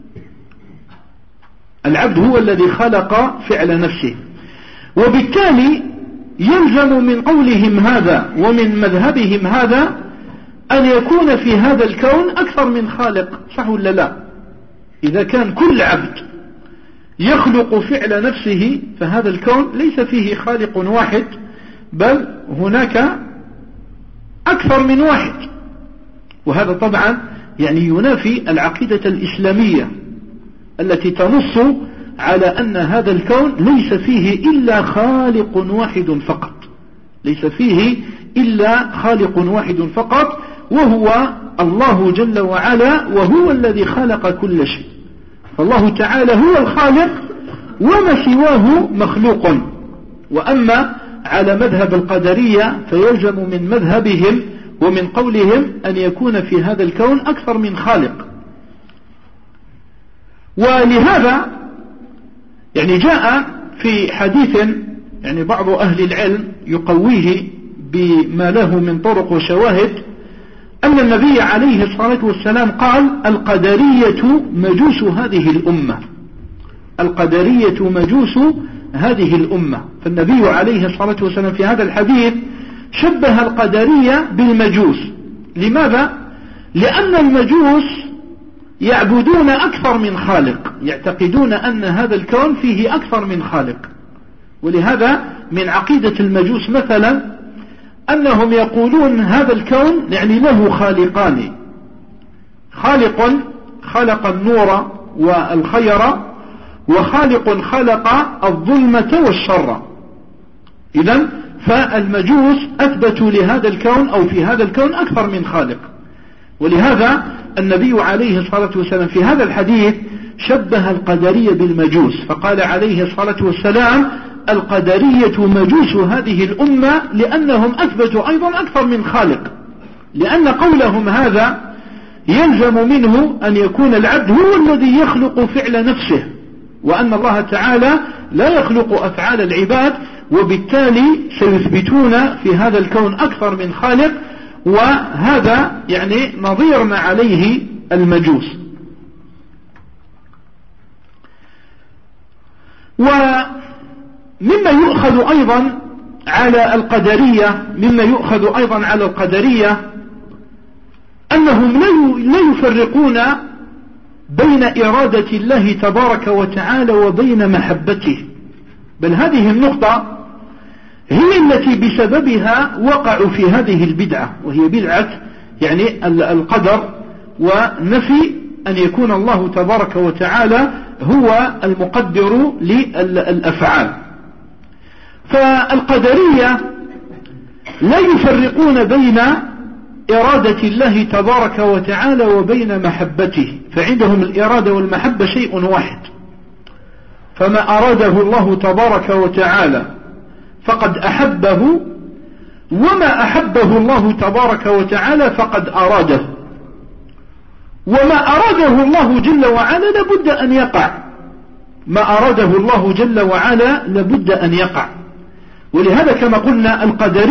العبد هو الذي خلق فعل نفسه، وبالتالي يلزم من قولهم هذا ومن مذهبهم هذا أن يكون في هذا الكون أكثر من خالق، صح ولا لا؟ إذا كان كل عبد يخلق فعل نفسه فهذا الكون ليس فيه خالق واحد، بل هناك أكثر من واحد. وهذا طبعا يعني ينافي العقيدة الإسلامية التي تنص على أن هذا الكون ليس فيه إلا خالق واحد فقط، ليس فيه إلا خالق واحد فقط، وهو الله جل وعلا، وهو الذي خلق كل شيء. فالله تعالى هو الخالق وما سواه مخلوق. وأما على مذهب القدرية فيلزم من مذهبهم ومن قولهم أن يكون في هذا الكون أكثر من خالق. ولهذا يعني جاء في حديث يعني بعض أهل العلم يقويه بما له من طرق وشواهد أن النبي عليه الصلاة والسلام قال القدرية مجوس هذه الأمة، القدرية مجوس هذه الأمة. فالنبي عليه الصلاة والسلام في هذا الحديث شبه القدرية بالمجوس. لماذا؟ لأن المجوس يعبدون أكثر من خالق، يعتقدون أن هذا الكون فيه أكثر من خالق. ولهذا من عقيدة المجوس مثلا أنهم يقولون هذا الكون يعني له خالقان، خالق خلق النور والخير، وخالق خلق الظلمة والشر. إذن فالمجوس أثبتوا لهذا الكون أو في هذا الكون أكثر من خالق. ولهذا النبي عليه الصلاة والسلام في هذا الحديث شبه القدرية بالمجوس، فقال عليه الصلاة والسلام القدرية مجوس هذه الأمة لأنهم أثبتوا أيضا أكثر من خالق، لأن قولهم هذا يلزم منه أن يكون العبد هو الذي يخلق فعل نفسه، وأن الله تعالى لا يخلق أفعال العباد، وبالتالي سيثبتون في هذا الكون أكثر من خالق، وهذا يعني نظير ما عليه المجوس. ومما يؤخذ أيضا على القدرية أنهم لا يفرقون بين إرادة الله تبارك وتعالى وبين محبته، بل هذه النقطة هي التي بسببها وقعوا في هذه البدعة، وهي بدعة يعني القدر ونفي أن يكون الله تبارك وتعالى هو المقدر للأفعال. فالقدرية لا يفرقون بين إرادة الله تبارك وتعالى وبين محبته، فعندهم الإرادة والمحبة شيء واحد، فما أراده الله تبارك وتعالى فقد أحبه، وما أحبه الله تبارك وتعالى فقد أراده، وما أراده الله جل وعلا لابد أن يقع، ما أراده الله جل وعلا لابد أن يقع. ولهذا كما قلنا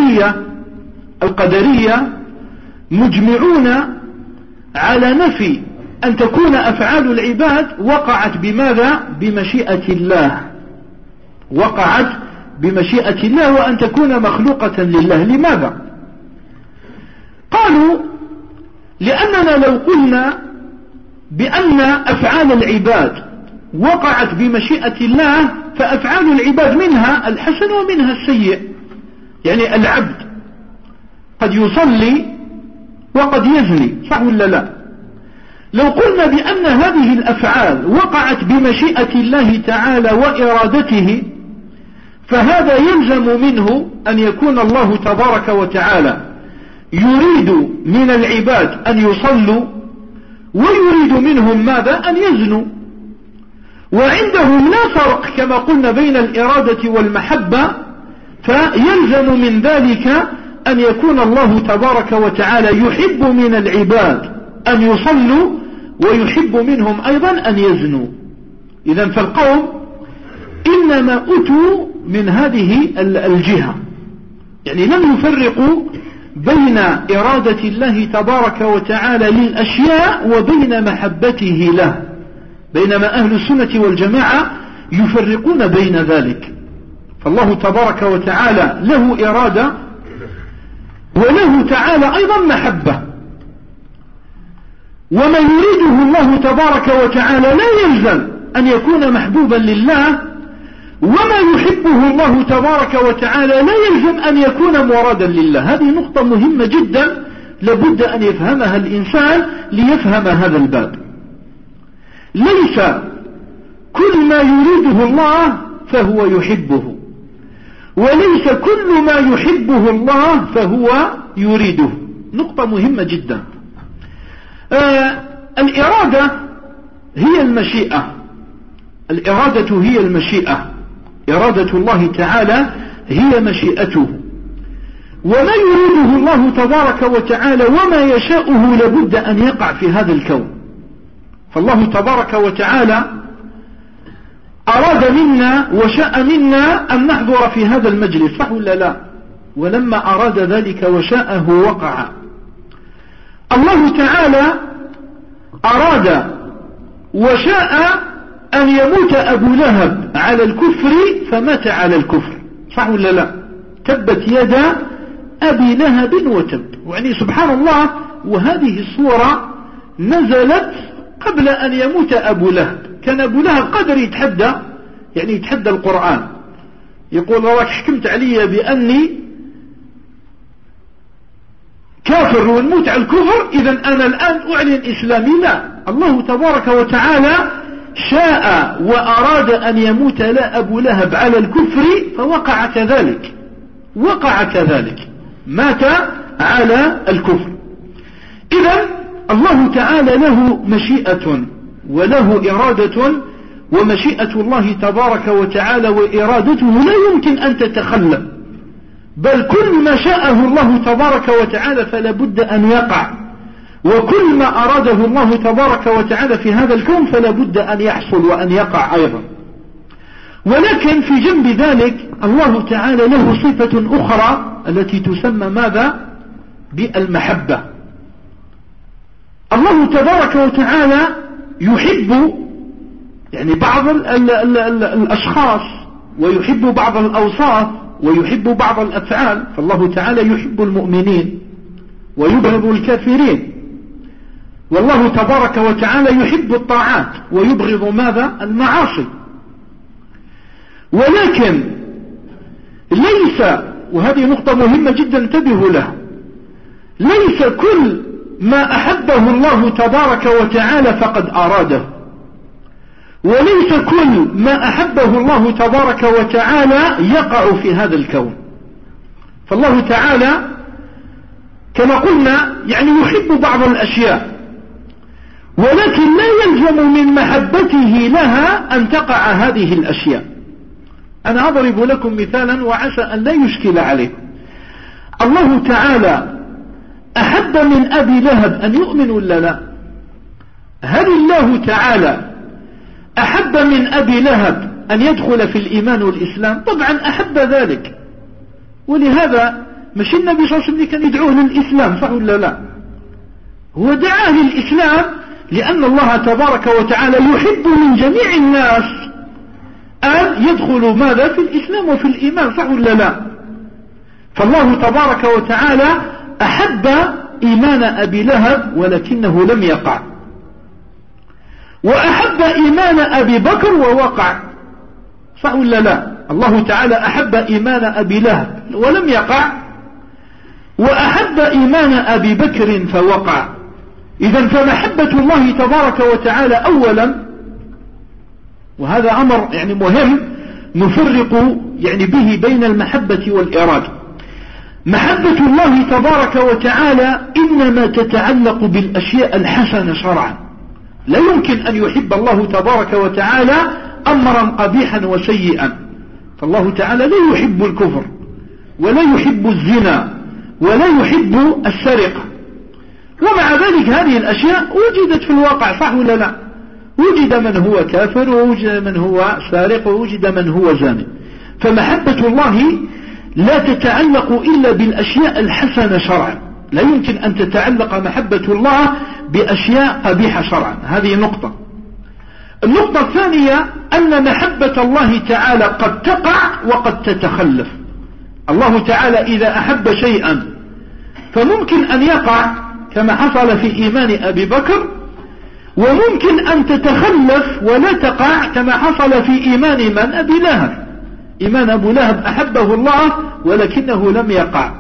القدرية مجمعون على نفي أن تكون أفعال العباد وقعت بماذا؟ بمشيئة الله، وقعت بمشيئة الله، وأن تكون مخلوقة لله. لماذا؟ قالوا لأننا لو قلنا بأن أفعال العباد وقعت بمشيئة الله فأفعال العباد منها الحسن ومنها السيء، يعني العبد قد يصلي وقد يزني، صح ولا لا؟ لو قلنا بأن هذه الأفعال وقعت بمشيئة الله تعالى وإرادته، فهذا يلزم منه أن يكون الله تبارك وتعالى يريد من العباد أن يصلوا، ويريد منهم ماذا؟ أن يزنوا. وعندهم لا فرق كما قلنا بين الإرادة والمحبة، فيلزم من ذلك أن يكون الله تبارك وتعالى يحب من العباد أن يصلوا، ويحب منهم أيضا أن يزنوا. إذن فالقوم إنما أتوا من هذه الجهة، يعني لم يفرقوا بين إرادة الله تبارك وتعالى للأشياء وبين محبته له، بينما أهل السنة والجماعة يفرقون بين ذلك. فالله تبارك وتعالى له إرادة، وله تعالى أيضا محبة، وما يريده الله تبارك وتعالى لا يلزم أن يكون محبوبا لله، وما يحبه الله تبارك وتعالى لا يلزم أن يكون مرادا لله. هذه نقطة مهمة جدا لابد أن يفهمها الإنسان ليفهم هذا الباب. ليس كل ما يريده الله فهو يحبه، وليس كل ما يحبه الله فهو يريده. نقطة مهمة جدا. الإرادة هي المشيئة، الإرادة هي المشيئة، إرادة الله تعالى هي مشيئته، وما يريده الله تبارك وتعالى وما يشاءه لابد أن يقع في هذا الكون. فالله تبارك وتعالى أراد منا وشاء منا أن نحضر في هذا المجلس، صح ولا لا؟ ولما أراد ذلك وشاءه وقع. الله تعالى أراد وشاء أن يموت أبو لهب على الكفر فمات على الكفر، صح ولا لا؟ تبت يدا أبي لهب وتب. يعني سبحان الله، وهذه الصورة نزلت قبل أن يموت أبو لهب. كان أبو لهب قدر يتحدى القرآن، يقول راك حكمت علي بأني كافر ونموت على الكفر، إذا أنا الآن أعلن إسلامي. لا، الله تبارك وتعالى شاء وأراد أن يموت أبو لهب على الكفر فوقع كذلك، مات على الكفر. إذا الله تعالى له مشيئة وله إرادة، ومشيئة الله تبارك وتعالى وإرادته لا يمكن أن تتخلف، بل كل ما شاءه الله تبارك وتعالى فلا بد أن يقع، وكل ما أراده الله تبارك وتعالى في هذا الكون فلا بد أن يحصل وأن يقع أيضا. ولكن في جنب ذلك الله تعالى له صفة أخرى التي تسمى ماذا؟ بالمحبة. الله تبارك وتعالى يحب بعض الأشخاص، ويحب بعض الأوصاف، ويحب بعض الأفعال. فالله تعالى يحب المؤمنين ويبغض الكافرين، والله تبارك وتعالى يحب الطاعات ويبغض ماذا؟ المعاصي. ولكن ليس، وهذه نقطة مهمة جدا انتبهوا لها، ليس كل ما أحبه الله تبارك وتعالى فقد أراده، وليس كل ما أحبه الله تبارك وتعالى يقع في هذا الكون. فالله تعالى كما قلنا يحب بعض الأشياء، ولكن لا يلزم من محبته لها أن تقع هذه الأشياء. أنا أضرب لكم مثالا وعسى أن لا يشكل عليكم. الله تعالى أحب من أبي لهب أن يؤمن ولا لا؟ هل الله تعالى أحب من أبي لهب أن يدخل في الإيمان والإسلام؟ طبعا أحب ذلك، ولهذا مش النبي صلى الله عليه وسلم كان يدعوه للإسلام، صح ولا لا؟ هو دعاه للإسلام لأن الله تبارك وتعالى يحب من جميع الناس أن يدخلوا ماذا؟ في الإسلام وفي الإيمان، صح ولا لا؟ فالله تبارك وتعالى أحب إيمان أبي لهب ولكنه لم يقع، وأحب إيمان أبي بكر ووقع، صح ولا لا؟ الله تعالى أحب إيمان أبي لهب ولم يقع، وأحب إيمان أبي بكر فوقع. إذن فمحبة الله تبارك وتعالى أولا، وهذا أمر مهم نفرق به بين المحبة والإرادة. محبة الله تبارك وتعالى إنما تتعلق بالأشياء الحسنة شرعا. لا يمكن أن يحب الله تبارك وتعالى أمرا قبيحا وسيئا، فالله تعالى لا يحب الكفر ولا يحب الزنا ولا يحب السرقة، ومع ذلك هذه الأشياء وجدت في الواقع، صح ولا لا؟ وجد من هو كافر، ووجد من هو سارق، ووجد من هو زاني. فمحبة الله لا تتعلق إلا بالأشياء الحسنة شرعا، لا يمكن أن تتعلق محبة الله بأشياء قبيحة شرعا. هذه نقطة. النقطة الثانية أن محبة الله تعالى قد تقع وقد تتخلف. الله تعالى إذا أحب شيئا فممكن أن يقع كما حصل في إيمان أبي بكر، وممكن أن تتخلف ولا تقع كما حصل في إيمان من؟ أبي لهب. إيمان أبو لهب أحبه الله ولكنه لم يقع.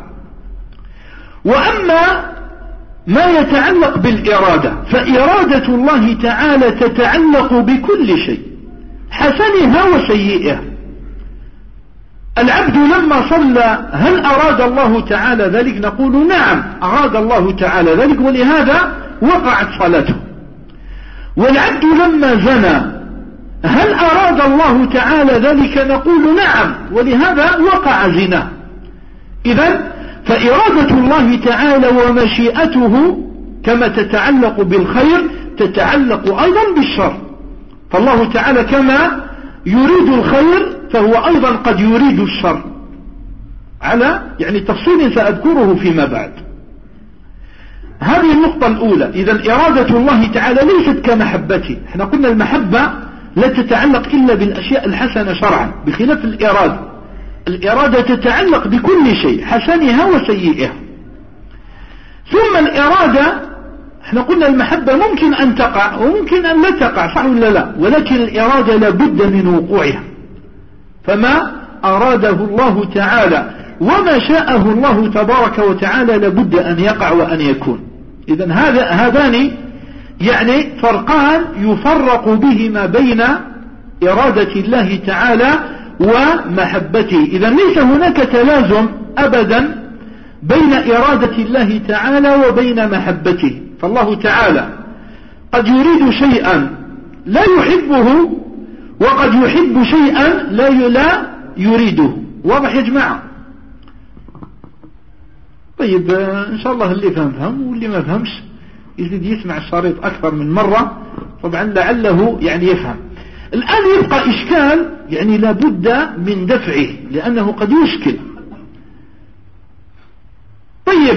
وأما ما يتعلق بالإرادة فإرادة الله تعالى تتعلق بكل شيء حسنها وسيئها. العبد لما صلى هل أراد الله تعالى ذلك؟ نقول نعم أراد الله تعالى ذلك، ولهذا وقعت صلاته. والعبد لما زنى هل أراد الله تعالى ذلك؟ نقول نعم، ولهذا وقع زنا. إذن فإرادة الله تعالى ومشيئته كما تتعلق بالخير تتعلق أيضا بالشر. فالله تعالى كما يريد الخير فهو أيضا قد يريد الشر، على تفصيل سأذكره فيما بعد. هذه النقطة الأولى. إذن إرادة الله تعالى ليست كمحبته. احنا قلنا المحبة لا تتعلق إلا بالأشياء الحسنة شرعا، بخلاف الإرادة. الإرادة تتعلق بكل شيء حسنها وسيئها. ثم الإرادة احنا قلنا المحبة ممكن أن تقع وممكن أن لا تقع، صح ولا لا؟ ولكن الإرادة لابد من وقوعها، فما أراده الله تعالى وما شاءه الله تبارك وتعالى لابد أن يقع وأن يكون. إذن هذان يعني فرقان يفرق بهما بين إرادة الله تعالى ومحبته. إذن ليس هناك تلازم أبدا بين إرادة الله تعالى وبين محبته، فالله تعالى قد يريد شيئا لا يحبه وقد يحب شيئا لا يريده. واضح يا جماعة؟ طيب إن شاء الله اللي فهم واللي ما فهمش يزيد يسمع الشريط أكثر من مرة، طبعا لعله يعني يفهم. الآن يبقى إشكال يعني لابد من دفعه لأنه قد يشكل. طيب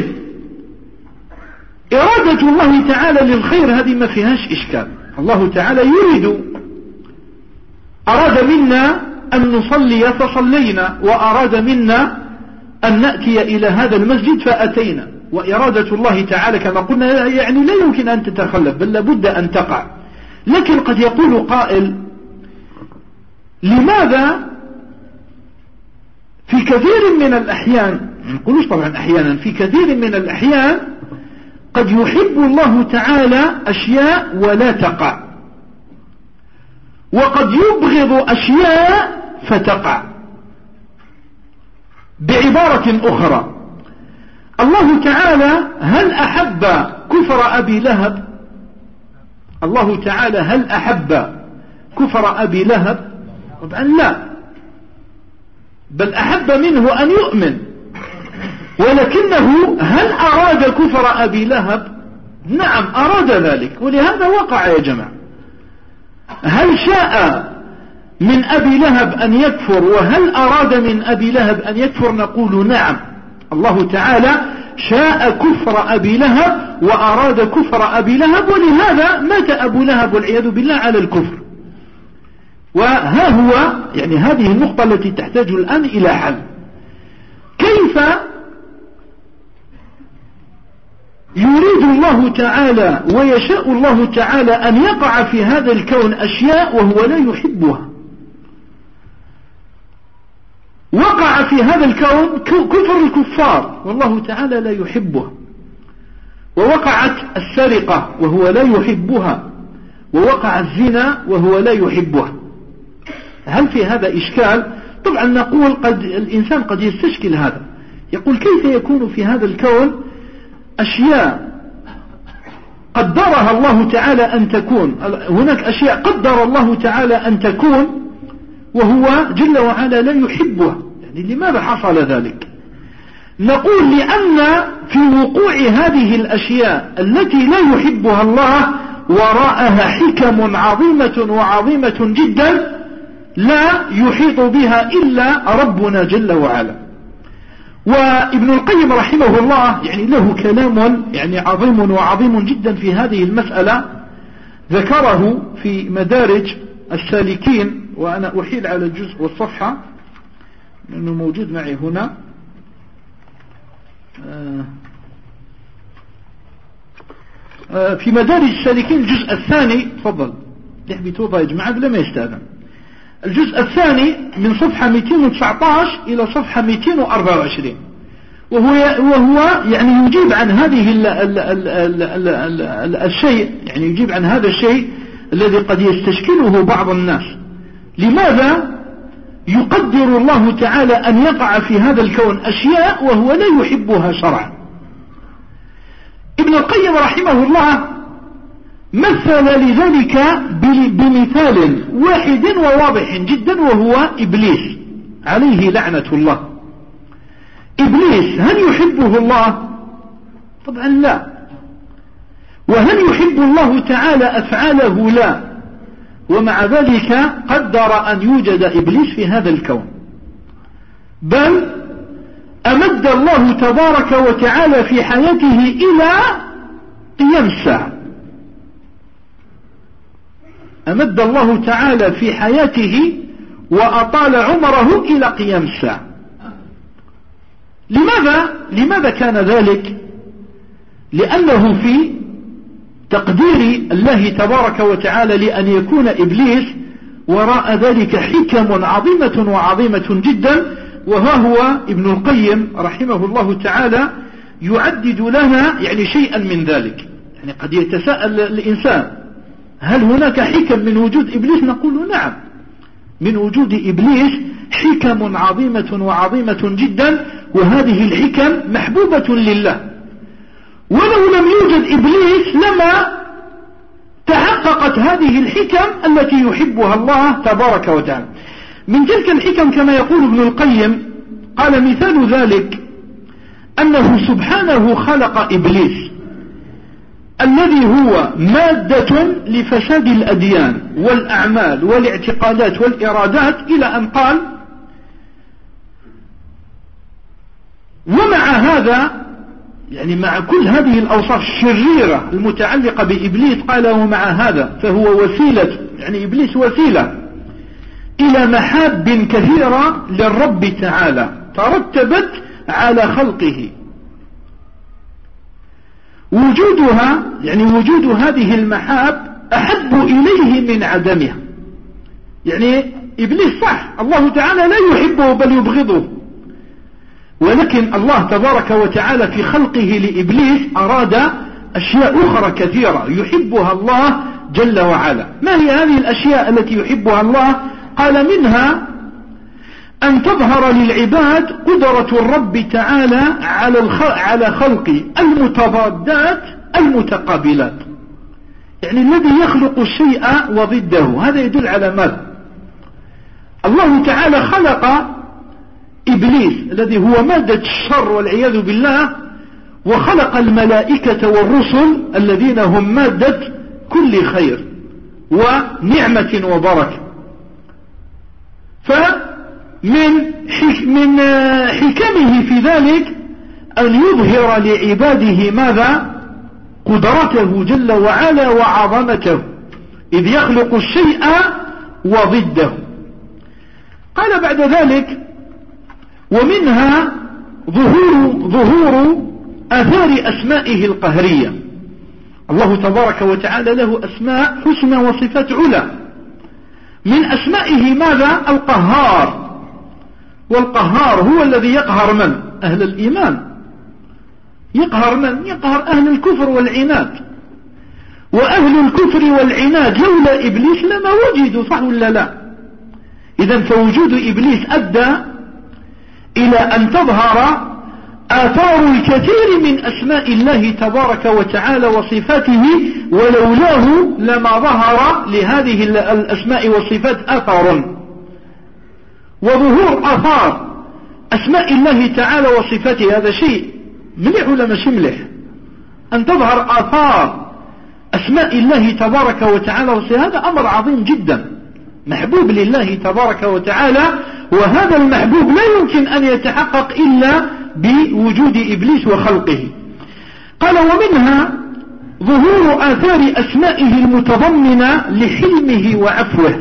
إرادة الله تعالى للخير هذه ما فيهاش إشكال، الله تعالى يريد، أراد منا أن نصلي فصلينا، وأراد منا أن نأتي إلى هذا المسجد فأتينا، وإرادة الله تعالى كما قلنا يعني لا يمكن أن تتخلف بل لابد أن تقع. لكن قد يقول قائل لماذا في كثير من الأحيان، ما نقولوش طبعا أحيانا، في كثير من الأحيان قد يحب الله تعالى أشياء ولا تقع، وقد يبغض أشياء فتقع. بعبارة أخرى، الله تعالى هل أحب كفر أبي لهب؟ الله تعالى هل أحب كفر أبي لهب؟ طبعا لا، بل أحب منه أن يؤمن، ولكنه هل أراد كفر أبي لهب؟ نعم أراد ذلك، ولهذا وقع يا جماعة. هل شاء من أبي لهب أن يكفر وهل أراد من أبي لهب أن يكفر؟ نقول نعم، الله تعالى شاء كفر أبي لهب وأراد كفر أبي لهب، ولهذا مات أبو لهب والعياذ بالله على الكفر. وها هو يعني هذه النقطة التي تحتاج الآن إلى حل. كيف يريد الله تعالى ويشاء الله تعالى أن يقع في هذا الكون أشياء وهو لا يحبها؟ وقع في هذا الكون كفر الكفار والله تعالى لا يحبها، ووقعت السرقة وهو لا يحبها، ووقع الزنا وهو لا يحبها. هل في هذا إشكال؟ طبعا نقول الإنسان قد يستشكل هذا، يقول كيف يكون في هذا الكون أشياء قدرها الله تعالى أن تكون، هناك أشياء قدر الله تعالى أن تكون وهو جل وعلا لا يحبها، يعني لماذا حصل ذلك؟ نقول لأن في وقوع هذه الأشياء التي لا يحبها الله وراءها حكم عظيمة وعظيمة جدا لا يحيط بها إلا ربنا جل وعلا. وابن القيم رحمه الله يعني له كلام يعني عظيم وعظيم جدا في هذه المسألة، ذكره في مدارج السالكين، وأنا أحيل على الجزء والصفحة لأنه موجود معي هنا. في مدارج السالكين الجزء الثاني، تفضل يحبي توضى يا جماعة بلا ما يستأذن. الجزء الثاني من صفحة 219 إلى صفحة 224، وهو يعني يجيب عن هذه الشيء، يعني يجيب عن هذا الشيء الذي قد يستشكله بعض الناس. لماذا يقدر الله تعالى أن يقع في هذا الكون أشياء وهو لا يحبها شرعا؟ ابن القيم رحمه الله مثل لذلك بمثال واحد وواضح جدا، وهو إبليس عليه لعنة الله. إبليس هل يحبه الله؟ طبعا لا. وهل يحب الله تعالى أفعاله؟ لا. ومع ذلك قدر أن يوجد إبليس في هذا الكون، بل أمد الله تبارك وتعالى في حياته إلى قيام الساعة. أمد الله تعالى في حياته وأطال عمره إلى قيام الساعة. لماذا كان ذلك؟ لأنه في تقدير الله تبارك وتعالى لأن يكون إبليس وراء ذلك حكم عظيمة وعظيمة جدا. وها هو ابن القيم رحمه الله تعالى يعدد لنا يعني شيئا من ذلك. يعني قد يتساءل الإنسان هل هناك حكم من وجود إبليس؟ نقول نعم، من وجود إبليس حكم عظيمة وعظيمة جدا، وهذه الحكم محبوبة لله، ولو لم يوجد إبليس لما تحققت هذه الحكم التي يحبها الله تبارك وتعالى. من تلك الحكم كما يقول ابن القيم قال مثال ذلك أنه سبحانه خلق إبليس الذي هو مادة لفساد الأديان والأعمال والاعتقادات والإرادات، إلى أن قال ومع هذا يعني مع كل هذه الأوصاف الشريرة المتعلقة بإبليس قال ومع هذا فهو وسيلة، يعني إبليس وسيلة إلى محاب كثيرة للرب تعالى ترتبت على خلقه. وجودها يعني وجود هذه المحاب أحب إليه من عدمها. يعني إبليس صح الله تعالى لا يحبه بل يبغضه، ولكن الله تبارك وتعالى في خلقه لإبليس أراد أشياء أخرى كثيرة يحبها الله جل وعلا. ما هي هذه الأشياء التي يحبها الله؟ قال منها أن تظهر للعباد قدرة الرب تعالى على خلق المتضادات المتقابلات، يعني الذي يخلق الشيء وضده. هذا يدل على ماذا؟ الله تعالى خلق إبليس الذي هو مادة الشر والعياذ بالله، وخلق الملائكة والرسل الذين هم مادة كل خير ونعمة وبركة. فمن حكمه في ذلك أن يظهر لعباده ماذا؟ قدرته جل وعلا وعظمته، إذ يخلق الشيء وضده. قال بعد ذلك ومنها ظهور آثار أسمائه القهرية. الله تبارك وتعالى له أسماء حسنى وصفات علا، من أسمائه ماذا؟ القهار. والقهار هو الذي يقهر من؟ أهل الإيمان. يقهر من؟ يقهر أهل الكفر والعناد. وأهل الكفر والعناد لولا إبليس لما وجدوا، صح ولا لا؟ إذن فوجود إبليس أدى إلى أن تظهر آثار الكثير من أسماء الله تبارك وتعالى وصفاته، ولولاه لما ظهر لهذه الأسماء والصفات أثر. وظهور آثار أسماء الله تعالى وصفاته هذا شيء ملح ولا مش ملح؟ أن تظهر آثار أسماء الله تبارك وتعالى وصفاته هذا أمر عظيم جدا محبوب لله تبارك وتعالى، وهذا المحبوب لا يمكن أن يتحقق إلا بوجود إبليس وخلقه. قال ومنها ظهور آثار أسمائه المتضمنة لحلمه وعفوه.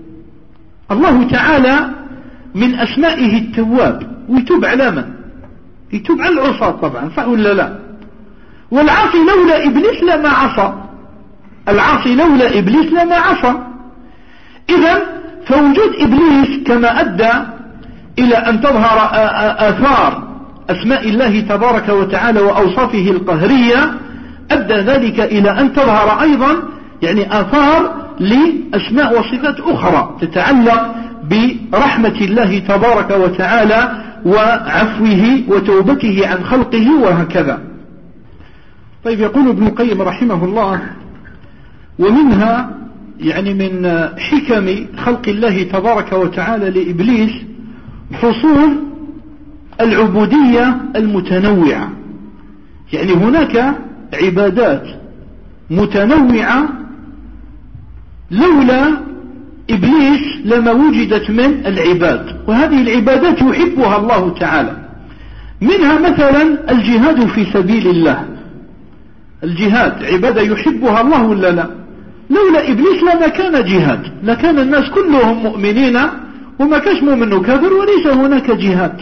الله تعالى من أسمائه التواب، ويتوب على من؟ يتوب على العصاة طبعا، صح ولا لا؟ والعاصي لولا إبليس لما عصى، العاصي لولا إبليس لما عصى. إذن فوجود إبليس كما أدى إلى أن تظهر آثار أسماء الله تبارك وتعالى وأوصافه القهرية، أدى ذلك إلى أن تظهر أيضا يعني آثار لأسماء وصفات أخرى تتعلق برحمة الله تبارك وتعالى وعفوه وتوبته عن خلقه وهكذا. طيب يقول ابن القيم رحمه الله ومنها يعني من حكم خلق الله تبارك وتعالى لإبليس حصول العبودية المتنوعة. يعني هناك عبادات متنوعة لولا إبليس لما وجدت من العباد، وهذه العبادات يحبها الله تعالى. منها مثلا الجهاد في سبيل الله. الجهاد عبادة يحبها الله ولا لا؟ لولا إبليس لما كان جهاد، لكان الناس كلهم مؤمنين وما كاش مؤمن وكافر وليس هناك جهاد.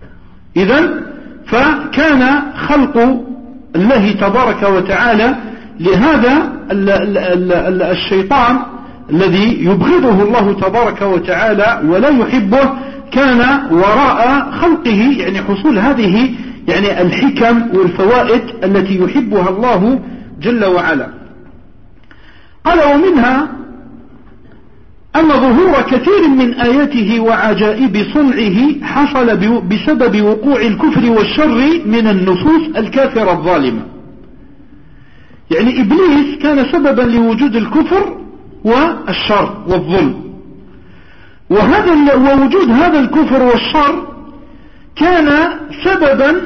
إذن فكان خلق الله تبارك وتعالى لهذا الشيطان الذي يبغضه الله تبارك وتعالى ولا يحبه كان وراء خلقه يعني حصول هذه يعني الحكم والفوائد التي يحبها الله جل وعلا. قال ومنها أن ظهور كثير من آياته وعجائب صنعه حصل بسبب وقوع الكفر والشر من النفوس الكافرة الظالمة. يعني إبليس كان سببا لوجود الكفر والشر والظلم، ووجود هذا الكفر والشر كان سببا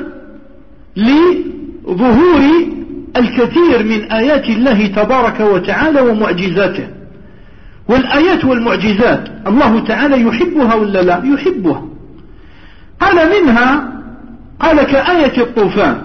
لظهور الكثير من آيات الله تبارك وتعالى ومعجزاته. والآيات والمعجزات الله تعالى يحبها ولا لا؟ يحبها. قال منها، قال كآية الطوفان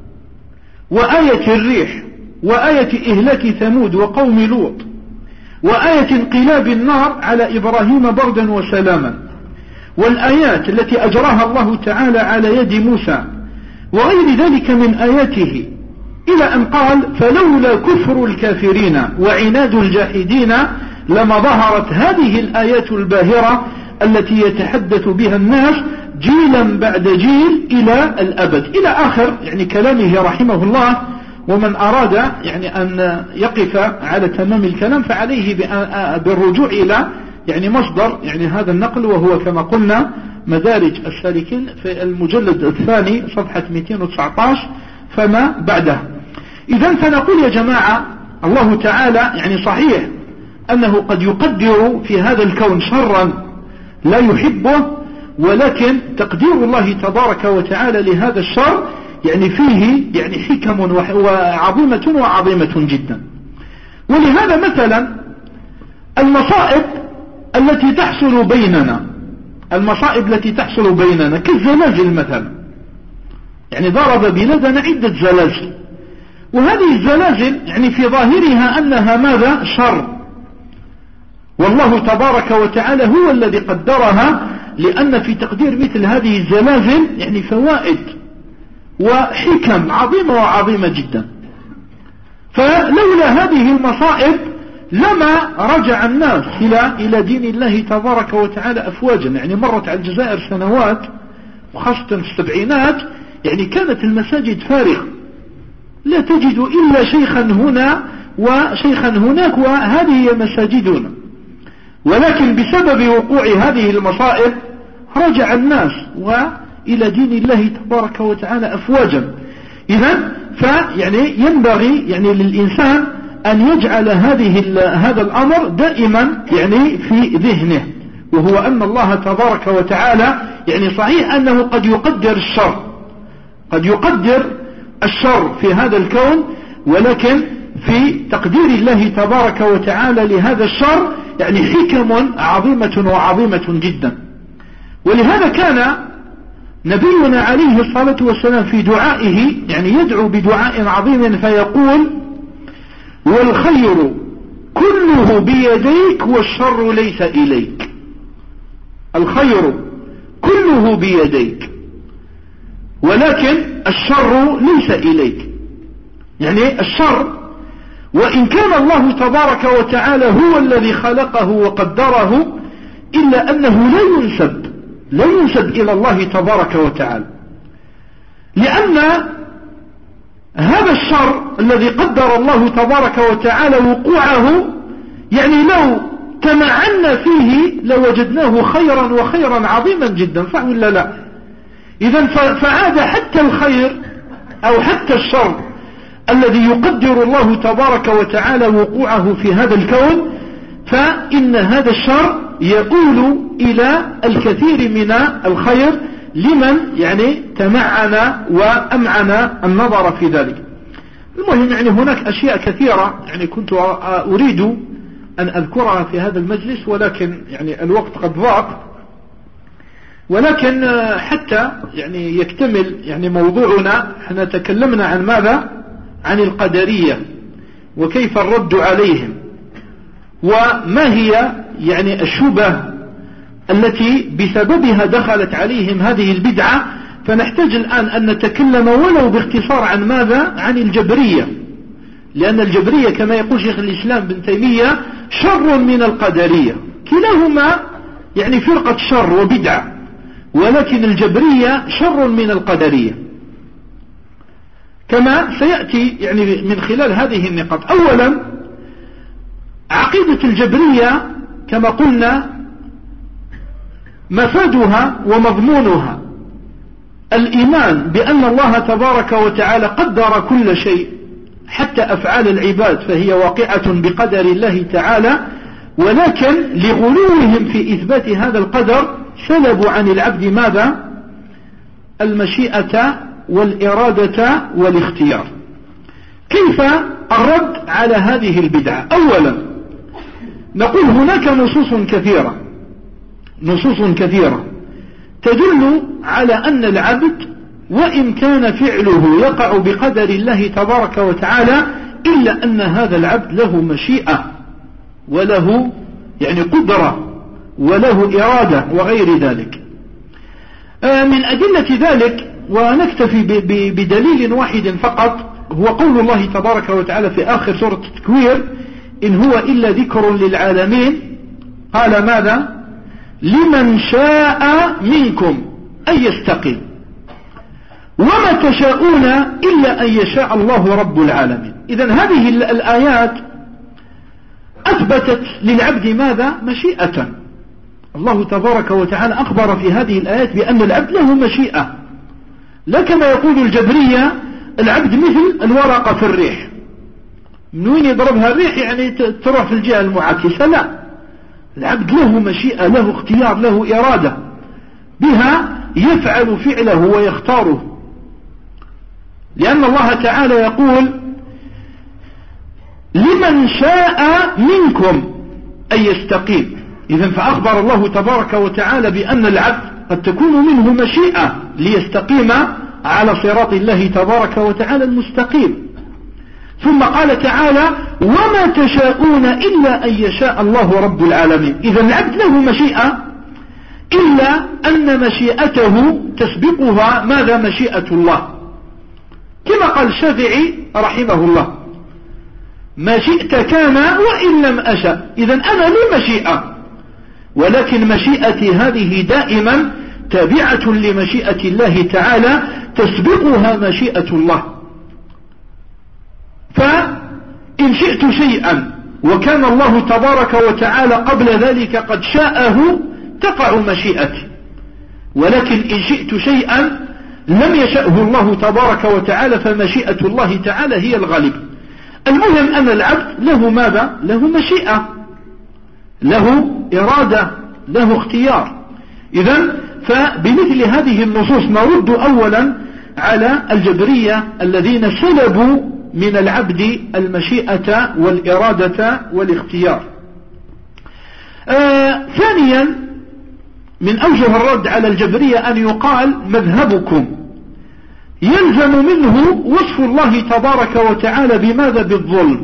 وآية الريح وآية إهلاك ثمود وقوم لوط وآية انقلاب النار على إبراهيم بردا وسلاما، والآيات التي أجراها الله تعالى على يد موسى وغير ذلك من آياته، إلى أن قال فلولا كفر الكافرين وعناد الجاحدين لما ظهرت هذه الآيات الباهرة التي يتحدث بها الناس جيلا بعد جيل إلى الأبد، إلى آخر يعني كلامه رحمه الله. ومن أراد يعني أن يقف على تمام الكلام فعليه بالرجوع إلى يعني مصدر يعني هذا النقل، وهو كما قلنا مدارج السالكين في المجلد الثاني صفحة 219 فما بعده. إذن فنقول يا جماعة الله تعالى يعني صحيح أنه قد يقدر في هذا الكون شرا لا يحبه، ولكن تقدير الله تبارك وتعالى لهذا الشر يعني فيه يعني حكم وعظيمة وعظيمة جدا. ولهذا مثلا المصائب التي تحصل بيننا، المصائب التي تحصل بيننا كالزلازل مثلا، يعني ضرب بلادنا عدة زلازل، وهذه الزلازل يعني في ظاهرها أنها ماذا؟ شر، والله تبارك وتعالى هو الذي قدرها، لأن في تقدير مثل هذه الزلازل يعني فوائد وحكم عظيمة وعظيمة جدا. فلولا هذه المصائب لما رجع الناس إلى دين الله تبارك وتعالى أفواجا. يعني مرت على الجزائر سنوات وخاصة في السبعينات يعني كانت المساجد فارغة، لا تجد إلا شيخا هنا وشيخا هناك، وهذه هي مساجدنا. ولكن بسبب وقوع هذه المصائب رجع الناس وإلى دين الله تبارك وتعالى أفواجا. إذن فيعني ينبغي يعني للإنسان أن يجعل هذا الأمر دائما يعني في ذهنه، وهو أن الله تبارك وتعالى يعني صحيح أنه قد يقدر الشر، قد يقدر الشر في هذا الكون، ولكن في تقدير الله تبارك وتعالى لهذا الشر يعني حكم عظيمة وعظيمة جدا. ولهذا كان نبينا عليه الصلاة والسلام في دعائه يعني يدعو بدعاء عظيم فيقول والخير كله بيديك والشر ليس إليك. الخير كله بيديك ولكن الشر ليس إليك. يعني الشر وإن كان الله تبارك وتعالى هو الذي خلقه وقدره، إلا أنه لا ينسب إلى الله تبارك وتعالى، لأن هذا الشر الذي قدر الله تبارك وتعالى وقوعه يعني لو تمعنا فيه لوجدناه خيرا وخيرا عظيما جدا، صح ولا لا؟ إذن فعاد حتى الخير أو حتى الشر الذي يقدر الله تبارك وتعالى وقوعه في هذا الكون، فإن هذا الشر يقول إلى الكثير من الخير لمن يعني تمعن وأمعن النظر في ذلك. المهم يعني هناك أشياء كثيرة يعني كنت أريد أن أذكرها في هذا المجلس، ولكن يعني الوقت قد ضاق. ولكن حتى يعني يكتمل يعني موضوعنا، احنا تكلمنا عن ماذا؟ عن القدرية وكيف الرد عليهم، وما هي يعني الشبه التي بسببها دخلت عليهم هذه البدعة. فنحتاج الآن أن نتكلم ولو باختصار عن ماذا؟ عن الجبرية، لأن الجبرية كما يقول شيخ الإسلام بن تيمية شر من القدرية، كلاهما يعني فرقة شر وبدعة، ولكن الجبرية شر من القدرية كما سيأتي يعني من خلال هذه النقاط. أولا عقيدة الجبرية كما قلنا مفادها ومضمونها الإيمان بأن الله تبارك وتعالى قدر كل شيء حتى أفعال العباد فهي واقعة بقدر الله تعالى، ولكن لغلوهم في إثبات هذا القدر سلبوا عن العبد ماذا؟ المشيئة والإرادة والاختيار. كيف الرد على هذه البدعة؟ أولا نقول هناك نصوص كثيرة تدل على أن العبد وإن كان فعله يقع بقدر الله تبارك وتعالى إلا أن هذا العبد له مشيئة وله يعني قدرة وله إرادة وغير ذلك. من أدلة ذلك ونكتفي بدليل واحد فقط هو قول الله تبارك وتعالى في آخر سورة التكوير إن هو إلا ذكر للعالمين، قال ماذا؟ لمن شاء منكم أن يستقيم وما تشاءون إلا أن يشاء الله رب العالمين. إذن هذه الآيات أثبتت للعبد ماذا؟ مشيئة. الله تبارك وتعالى أخبر في هذه الآيات بأن العبد له مشيئة، لا كما يقول الجبرية العبد مثل الورقة في الريح، من وين يضربها الريح يعني تروح في الجهة المعاكسة. لا، العبد له مشيئة، له اختيار، له إرادة بها يفعل فعله ويختاره، لأن الله تعالى يقول لمن شاء منكم أن يستقيم. إذن فأخبر الله تبارك وتعالى بأن العبد قد تكون منه مشيئة ليستقيم على صراط الله تبارك وتعالى المستقيم. ثم قال تعالى وما تشاءون إلا أن يشاء الله رب العالمين. إذن العبد له مشيئة إلا أن مشيئته تسبقها ماذا؟ مشيئة الله، كما قال الشافعي رحمه الله ما شئت كان وإن لم أشأ. إذن أنا لي مشيئة، ولكن مشيئتي هذه دائما تابعة لمشيئة الله تعالى تسبقها مشيئة الله. فإن شئت شيئا وكان الله تبارك وتعالى قبل ذلك قد شاءه تقع مشيئتي، ولكن إن شئت شيئا لم يشأه الله تبارك وتعالى فمشيئة الله تعالى هي الغالب. المهم أن العبد له ماذا؟ له مشيئة، له إرادة، له اختيار. إذن فبمثل هذه النصوص نرد أولا على الجبرية الذين سلبوا من العبد المشيئة والإرادة والاختيار. ثانيا من أوجه الرد على الجبرية أن يقال مذهبكم يلزم منه وصف الله تبارك وتعالى بماذا؟ بالظلم،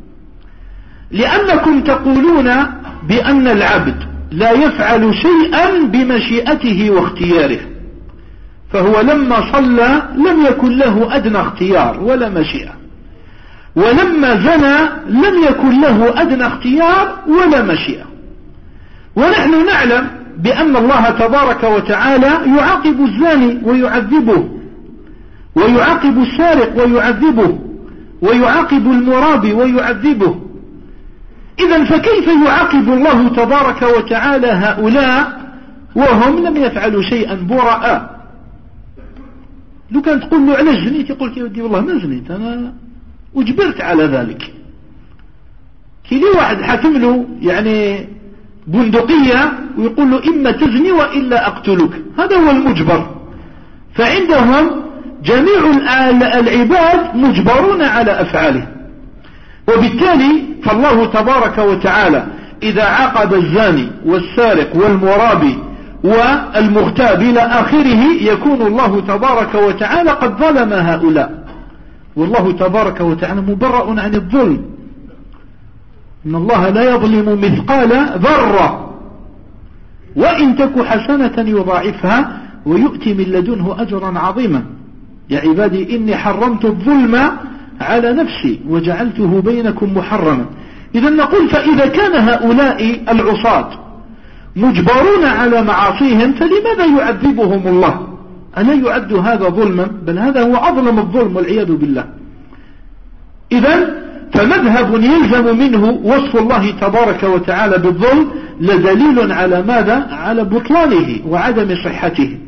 لأنكم تقولون بأن العبد لا يفعل شيئا بمشيئته واختياره، فهو لما صلى لم يكن له أدنى اختيار ولا مشيئة، ولما زنى لم يكن له أدنى اختيار ولا مشيئة. ونحن نعلم بأن الله تبارك وتعالى يعاقب الزاني ويعذبه، ويعاقب السارق ويعذبه، ويعاقب المرابي ويعذبه. إذن فكيف يعاقب الله تبارك وتعالى هؤلاء وهم لم يفعلوا شيئا براء؟ لو كان تقول له علاش زنيت يقول يا ودي والله ما زنيت، أنا أجبرت على ذلك. كي لي واحد حاكم له يعني بندقية ويقول له إما تزني وإلا أقتلك، هذا هو المجبر. فعندهم جميع العباد مجبرون على أفعاله، وبالتالي فالله تبارك وتعالى إذا عاقب الزاني والسارق والمرابي والمغتاب إلى آخره يكون الله تبارك وتعالى قد ظلم هؤلاء، والله تبارك وتعالى مبرأ عن الظلم. إن الله لا يظلم مثقال ذرة وإن تك حسنة يضاعفها ويؤتي من لدنه أجرا عظيما. يا عبادي إني حرمت الظلم على نفسي وجعلته بينكم محرما. إذا نقول فإذا كان هؤلاء العصاة مجبرون على معاصيهم فلماذا يعذبهم الله؟ ألا يعد هذا ظلما؟ بل هذا هو أظلم الظلم والعياذ بالله. إذا فمذهب يلزم منه وصف الله تبارك وتعالى بالظلم لدليل على ماذا؟ على بطلانه وعدم صحته.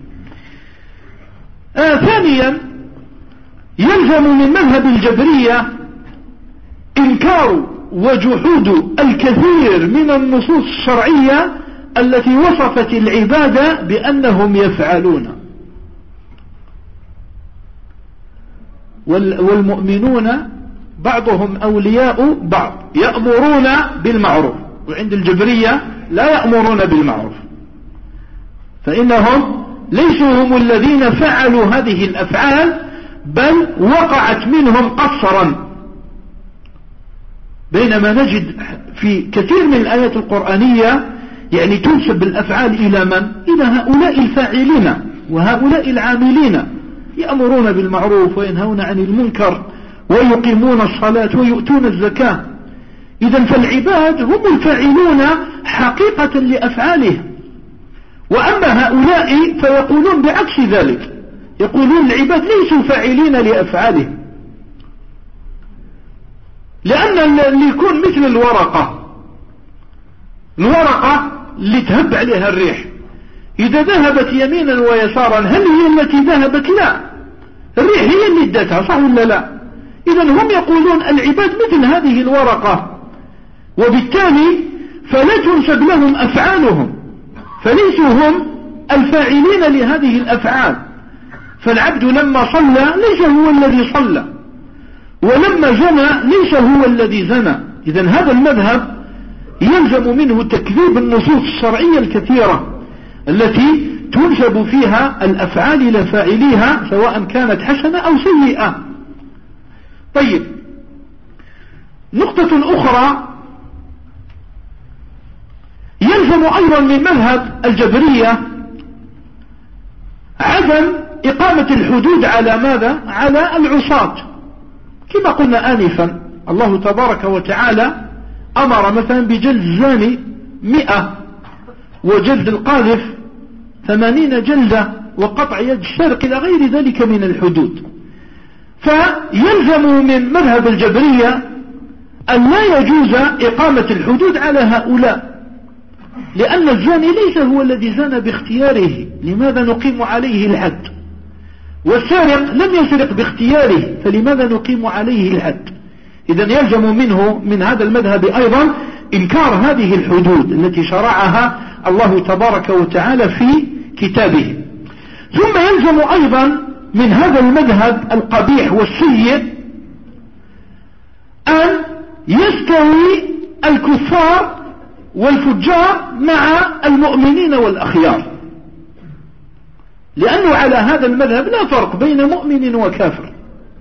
ثانيا يلزم من مذهب الجبرية إنكار وجحود الكثير من النصوص الشرعية التي وصفت العبادة بأنهم يفعلون. والمؤمنون بعضهم أولياء بعض يأمرون بالمعروف، وعند الجبرية لا يأمرون بالمعروف، فإنهم ليسوا هم الذين فعلوا هذه الأفعال بل وقعت منهم قصرا. بينما نجد في كثير من الآيات القرآنية يعني تنسب الأفعال إلى من؟ إلى هؤلاء الفاعلين وهؤلاء العاملين، يأمرون بالمعروف وينهون عن المنكر ويقيمون الصلاة ويؤتون الزكاة. إذن فالعباد هم الفاعلون حقيقة لأفعالهم. وأما هؤلاء فيقولون بعكس ذلك، يقولون العباد ليسوا فاعلين لأفعالهم، لأن اللي يكون مثل الورقة اللي تهب عليها الريح، إذا ذهبت يمينا ويسارا هل هي التي ذهبت؟ لا، الريح هي اللي ادتها، صح ولا لا؟ إذن هم يقولون العباد مثل هذه الورقة، وبالتالي فلا تنسب لهم أفعالهم، فليسوا هم الفاعلين لهذه الأفعال. فالعبد لما صلى ليس هو الذي صلى، ولما زنى ليس هو الذي زنى. إذن هذا المذهب يلزم منه تكذيب النصوص الشرعية الكثيرة التي تنسب فيها الأفعال إلى فاعليها سواء كانت حسنة أو سيئة. طيب، نقطة أخرى يلزم أيضا من مذهب الجبرية عدم إقامة الحدود على ماذا؟ على العصاة. كما قلنا آنفا، الله تبارك وتعالى أمر مثلا بجلد الزاني 100، وجلد القاذف 80 جلدة، وقطع يد السارق إلى غير ذلك من الحدود. فيلزم من مذهب الجبرية أن لا يجوز إقامة الحدود على هؤلاء، لأن الزاني ليس هو الذي زنى باختياره، لماذا نقيم عليه الحد؟ والسارق لم يسرق باختياره، فلماذا نقيم عليه الحد؟ إذن يلزم منه من هذا المذهب أيضا إنكار هذه الحدود التي شرعها الله تبارك وتعالى في كتابه. ثم يلزم أيضا من هذا المذهب القبيح والسيء أن يستوي الكفار والفجار مع المؤمنين والأخيار، لأنه على هذا المذهب لا فرق بين مؤمن وكافر.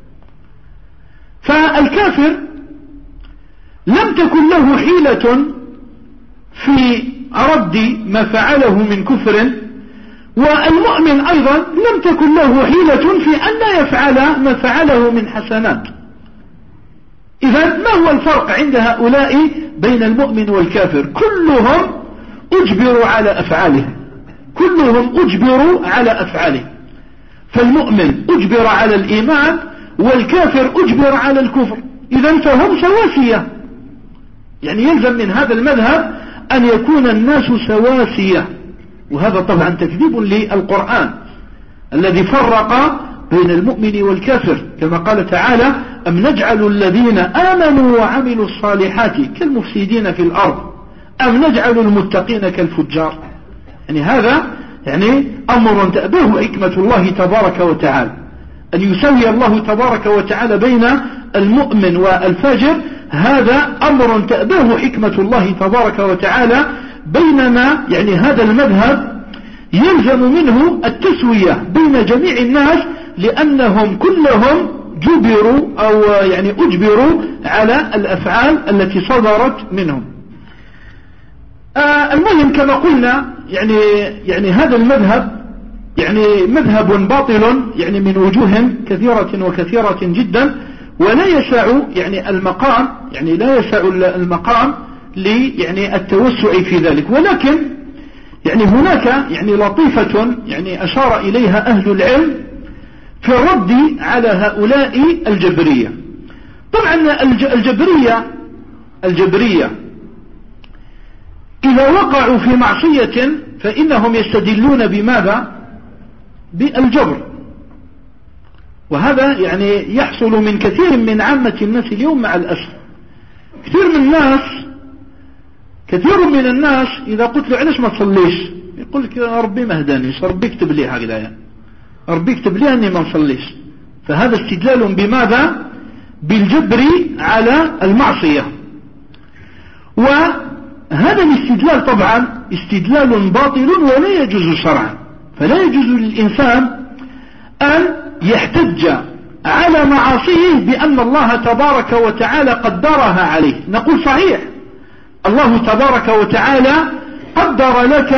فالكافر لم تكن له حيلة في رد ما فعله من كفر، والمؤمن أيضا لم تكن له حيلة في أن لا يفعل ما فعله من حسنات. إذا ما هو الفرق عند هؤلاء بين المؤمن والكافر؟ كلهم أجبروا على أفعالهم، كلهم أجبروا على أفعالهم. فالمؤمن أجبر على الإيمان، والكافر أجبر على الكفر. إذا فهم سواسية، يعني يلزم من هذا المذهب أن يكون الناس سواسية، وهذا طبعا تكذيب للقرآن الذي فرق بين المؤمن والكافر، كما قال تعالى: أم نجعل الذين آمنوا وعملوا الصالحات كالمفسدين في الأرض أم نجعل المتقين كالفجار. يعني هذا يعني أمر تأباه حكمة الله تبارك وتعالى، أن يسوي الله تبارك وتعالى بين المؤمن والفاجر، هذا أمر تأباه حكمة الله تبارك وتعالى. بينما يعني هذا المذهب يلزم منه التسوية بين جميع الناس، لأنهم كلهم جبروا أو يعني أجبروا على الأفعال التي صدرت منهم. المهم كما قلنا يعني هذا المذهب يعني مذهب باطل يعني من وجوه كثيرة وكثيرة جدا، ولا يسع يعني المقام، يعني لا يسع المقام يعني التوسع في ذلك. ولكن يعني هناك يعني لطيفة يعني أشار إليها أهل العلم في الرد على هؤلاء الجبرية. طبعا الجبرية إذا وقعوا في معصية فإنهم يستدلون بماذا؟ بالجبر. وهذا يعني يحصل من كثير من عامة الناس اليوم مع الأسف. كثير من الناس إذا قلت له علاش ما تصليش يقول لك ربي ما هدانيش، ربي يكتب لي هكذا، يعني ربي يكتب لي أني ما نصليش. فهذا استدلال بماذا؟ بالجبر على المعصية. وهذا الاستدلال طبعا استدلال باطل ولا يجوز شرعا. فلا يجوز للإنسان أن يحتج على معاصيه بأن الله تبارك وتعالى قدرها عليه. نقول صحيح الله تبارك وتعالى قدر لك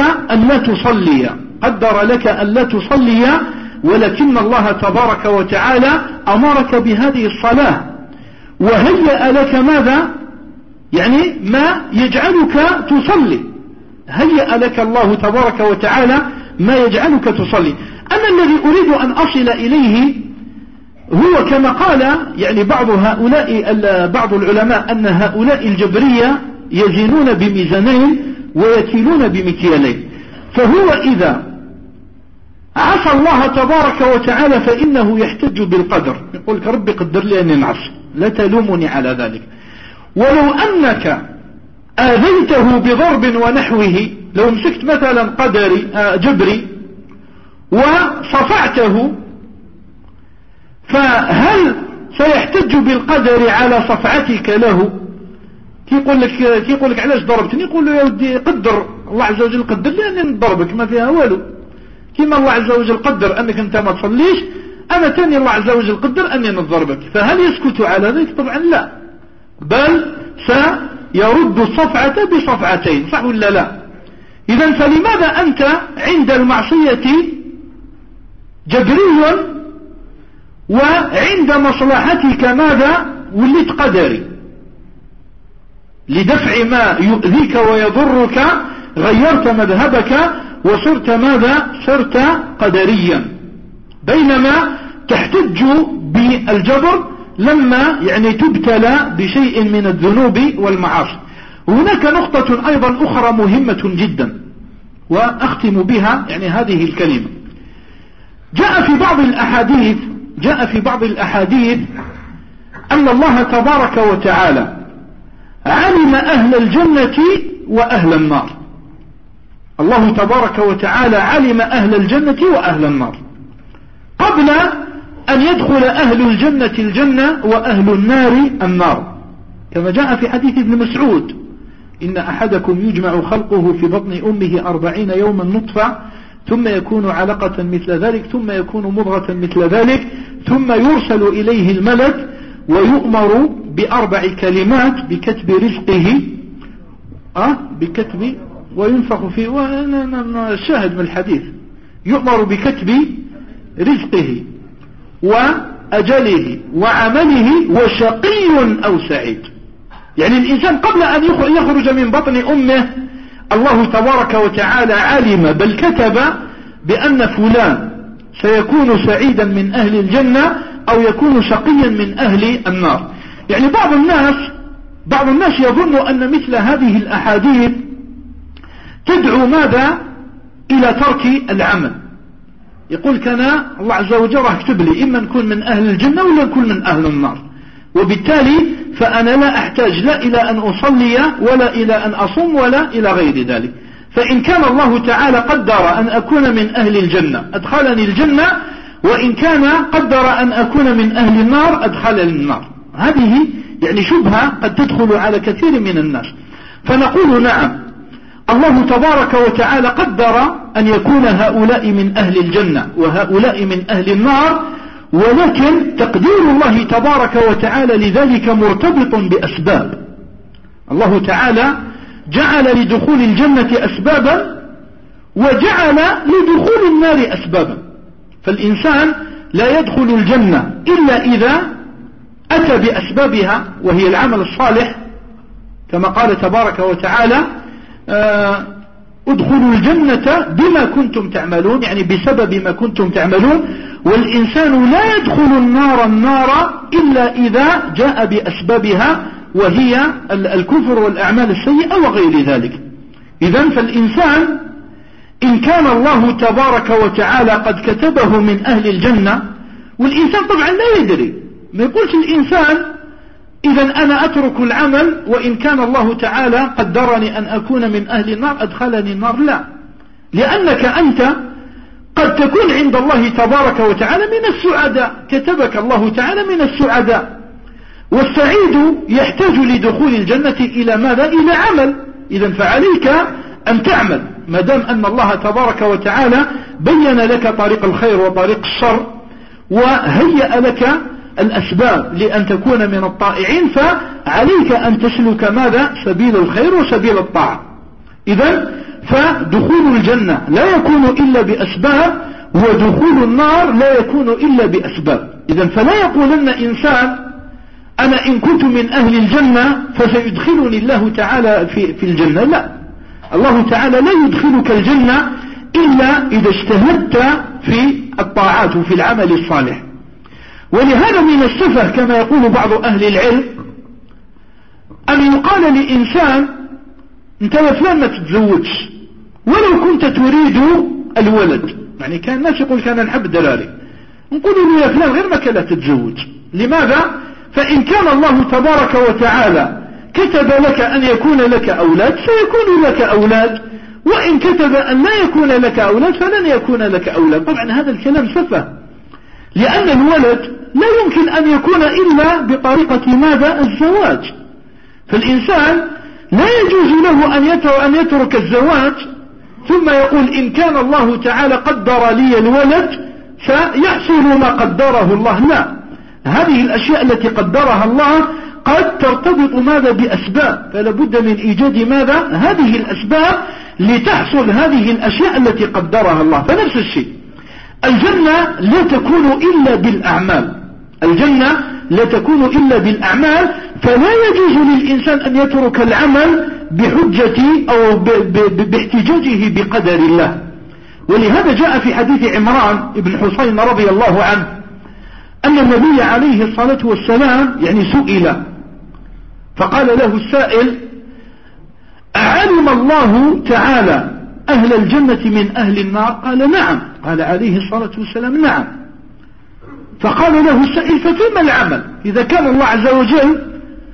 أن لا تصلي، ولكن الله تبارك وتعالى أمرك بهذه الصلاة وهيأ لك ماذا؟ يعني ما يجعلك تصلي. هيأ لك الله تبارك وتعالى ما يجعلك تصلي. أنا الذي أريد أن أصل إليه هو كما قال يعني بعض العلماء أن هؤلاء الجبرية يزنون بميزانين ويكيلون بمكيالين. فهو إذا عصى الله تبارك وتعالى فإنه يحتج بالقدر، يقول لك ربي قدر لي أني نعصي، لا تلومني على ذلك. ولو أنك آذيته بضرب ونحوه، لو مسكت مثلا جبري وصفعته، فهل سيحتج بالقدر على صفعتك له؟ كيقول لك علاش ضربتني؟ يقول له يا ودي قدر الله عز وجل قدر لي أني نضربك، ما فيها والو. كما الله عز وجل قدر أنك أنت ما تصليش، أنا تاني الله عز وجل قدر أني نضربك. فهل يسكت على ذلك؟ طبعا لا، بل سيرد الصفعة بصفعتين، صح ولا لا؟ إذن فلماذا أنت عند المعصية جبري وعند مصلحتك ماذا؟ وليت قدري. لدفع ما يؤذيك ويضرك غيرت مذهبك وصرت ماذا؟ صرت قدريا، بينما تحتج بالجبر لما يعني تبتلى بشيء من الذنوب والمعاصي. هناك نقطة أيضا أخرى مهمة جدا وأختم بها يعني هذه الكلمة. جاء في بعض الأحاديث أن الله تبارك وتعالى علم أهل الجنة وأهل النار. الله تبارك وتعالى علم أهل الجنة وأهل النار قبل أن يدخل أهل الجنة الجنة وأهل النار النار، كما جاء في حديث ابن مسعود: إن أحدكم يجمع خلقه في بطن أمه 40 يوما نطفة، ثم يكون علقة مثل ذلك، ثم يكون مضغة مثل ذلك، ثم يرسل إليه الملك ويؤمر ب4 كلمات: بكتب رزقه، بكتب وينفخ فيه، الشاهد من الحديث يؤمر بكتب رزقه وأجله وعمله وشقي أو سعيد. يعني الإنسان قبل أن يخرج من بطن أمه الله تبارك وتعالى علم بل كتب بأن فلان سيكون سعيدا من أهل الجنة أو يكون شقيا من أهل النار. يعني بعض الناس يظن أن مثل هذه الأحاديث تدعو ماذا؟ إلى ترك العمل. يقول كان الله عز وجل راح يكتب لي إما نكون من أهل الجنة ولا نكون من أهل النار، وبالتالي فأنا لا أحتاج لا إلى أن أصلي ولا إلى أن أصوم ولا إلى غير ذلك. فإن كان الله تعالى قدر أن أكون من أهل الجنة أدخلني الجنة، وإن كان قدر أن أكون من أهل النار أدخلني النار. هذه يعني شبهة قد تدخل على كثير من الناس. فنقول نعم، الله تبارك وتعالى قدر أن يكون هؤلاء من أهل الجنة وهؤلاء من أهل النار، ولكن تقدير الله تبارك وتعالى لذلك مرتبط بأسباب. الله تعالى جعل لدخول الجنة أسبابا وجعل لدخول النار أسبابا. فالإنسان لا يدخل الجنة إلا إذا أتى بأسبابها وهي العمل الصالح، كما قال تبارك وتعالى ادخلوا الجنة بما كنتم تعملون، يعني بسبب ما كنتم تعملون. والإنسان لا يدخل النار إلا إذا جاء بأسبابها، وهي الكفر والأعمال السيئة وغير ذلك. إذن فالإنسان إن كان الله تبارك وتعالى قد كتبه من أهل الجنة، والإنسان طبعا لا يدري، ما يقولش الإنسان إذن أنا أترك العمل وإن كان الله تعالى قدرني أن أكون من أهل النار أدخلني النار، لا، لأنك أنت قد تكون عند الله تبارك وتعالى من السعداء، كتبك الله تعالى من السعداء. والسعيد يحتاج لدخول الجنة إلى ماذا؟ إلى عمل. إذن فعليك أن تعمل، ما دام أن الله تبارك وتعالى بين لك طريق الخير وطريق الشر وهيأ لك الأسباب لأن تكون من الطائعين، فعليك أن تسلك ماذا؟ سبيل الخير وسبيل الطاعة. إذن فدخول الجنة لا يكون إلا بأسباب، ودخول النار لا يكون إلا بأسباب. إذن فلا يقولن إنسان أنا إن كنت من أهل الجنة فسيدخلني الله تعالى في الجنة، لا، الله تعالى لا يدخلك الجنة إلا إذا اجتهدت في الطاعات وفي العمل الصالح. ولهذا من السفه كما يقول بعض أهل العلم أن يقال لإنسان أنت يا فلان ما تتزوجش ولو كنت تريد الولد، يعني كان الناس يقول كان نحب دلالي، نقول له يا فلان غير ما كان لا تتزوج. لماذا؟ فإن كان الله تبارك وتعالى كتب لك أن يكون لك أولاد سيكون لك أولاد، وإن كتب أن لا يكون لك أولاد فلن يكون لك أولاد. طبعا هذا الكلام سفه، لأن الولد لا يمكن أن يكون إلا بطريقة ماذا؟ الزواج. فالإنسان لا يجوز له أن يترك الزواج ثم يقول إن كان الله تعالى قدر لي الولد فيحصل ما قدره الله، لا، هذه الأشياء التي قدرها الله قد ترتبط ماذا؟ بأسباب، فلا بد من إيجاد ماذا؟ هذه الأسباب لتحصل هذه الأشياء التي قدرها الله. فنفس الشيء الجنة لا تكون إلا بالأعمال، الجنة لا تكون إلا بالأعمال، فلا يجوز للإنسان أن يترك العمل بحجة أو باحتجاجه بقدر الله. ولهذا جاء في حديث عمران بن حسين رضي الله عنه أن النبي عليه الصلاة والسلام يعني سئل فقال له السائل أعلم الله تعالى أهل الجنة من أهل النار؟ قال نعم. قال عليه الصلاة والسلام نعم. فقال له السائل ففيما العمل؟ إذا كان الله عز وجل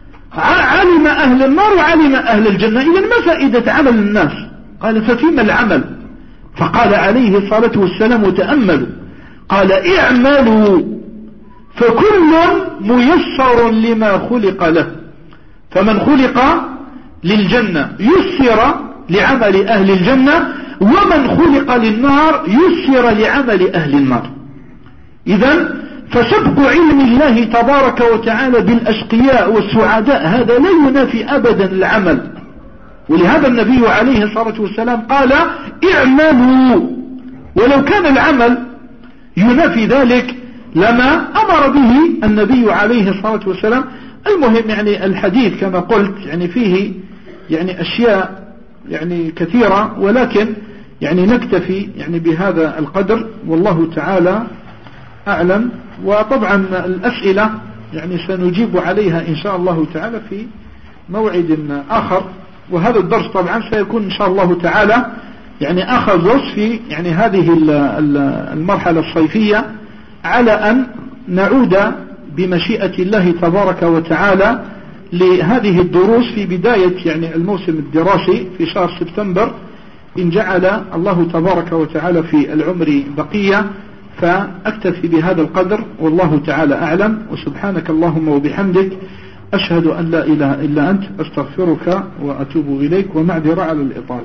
علم أهل النار وعلم أهل الجنة، إذن ما فائدة عمل الناس؟ قال ففيما العمل؟ فقال عليه الصلاة والسلام وتأملوا قال اعملوا فكل ميسر لما خلق له، فمن خلق للجنة يسر لعمل أهل الجنة، ومن خلق للنار يسر لعمل أهل النار. إذن فسبق علم الله تبارك وتعالى بالأشقياء والسعداء هذا لا ينافي أبدا العمل. ولهذا النبي عليه الصلاة والسلام قال اعملوا، ولو كان العمل ينافي ذلك لما أمر به النبي عليه الصلاة والسلام. المهم يعني الحديث كما قلت يعني فيه يعني أشياء يعني كثيرة، ولكن يعني نكتفي يعني بهذا القدر والله تعالى أعلم. وطبعا الأسئلة يعني سنجيب عليها إن شاء الله تعالى في موعد آخر، وهذا الدرس طبعا سيكون إن شاء الله تعالى يعني آخر درس في يعني هذه المرحلة الصيفية، على أن نعود بمشيئة الله تبارك وتعالى لهذه الدروس في بداية يعني الموسم الدراسي في شهر سبتمبر إن جعل الله تبارك وتعالى في العمر بقية. فأكتفي بهذا القدر والله تعالى أعلم، وسبحانك اللهم وبحمدك أشهد أن لا إله إلا أنت أستغفرك وأتوب إليك، ومعذرة على الإطالة.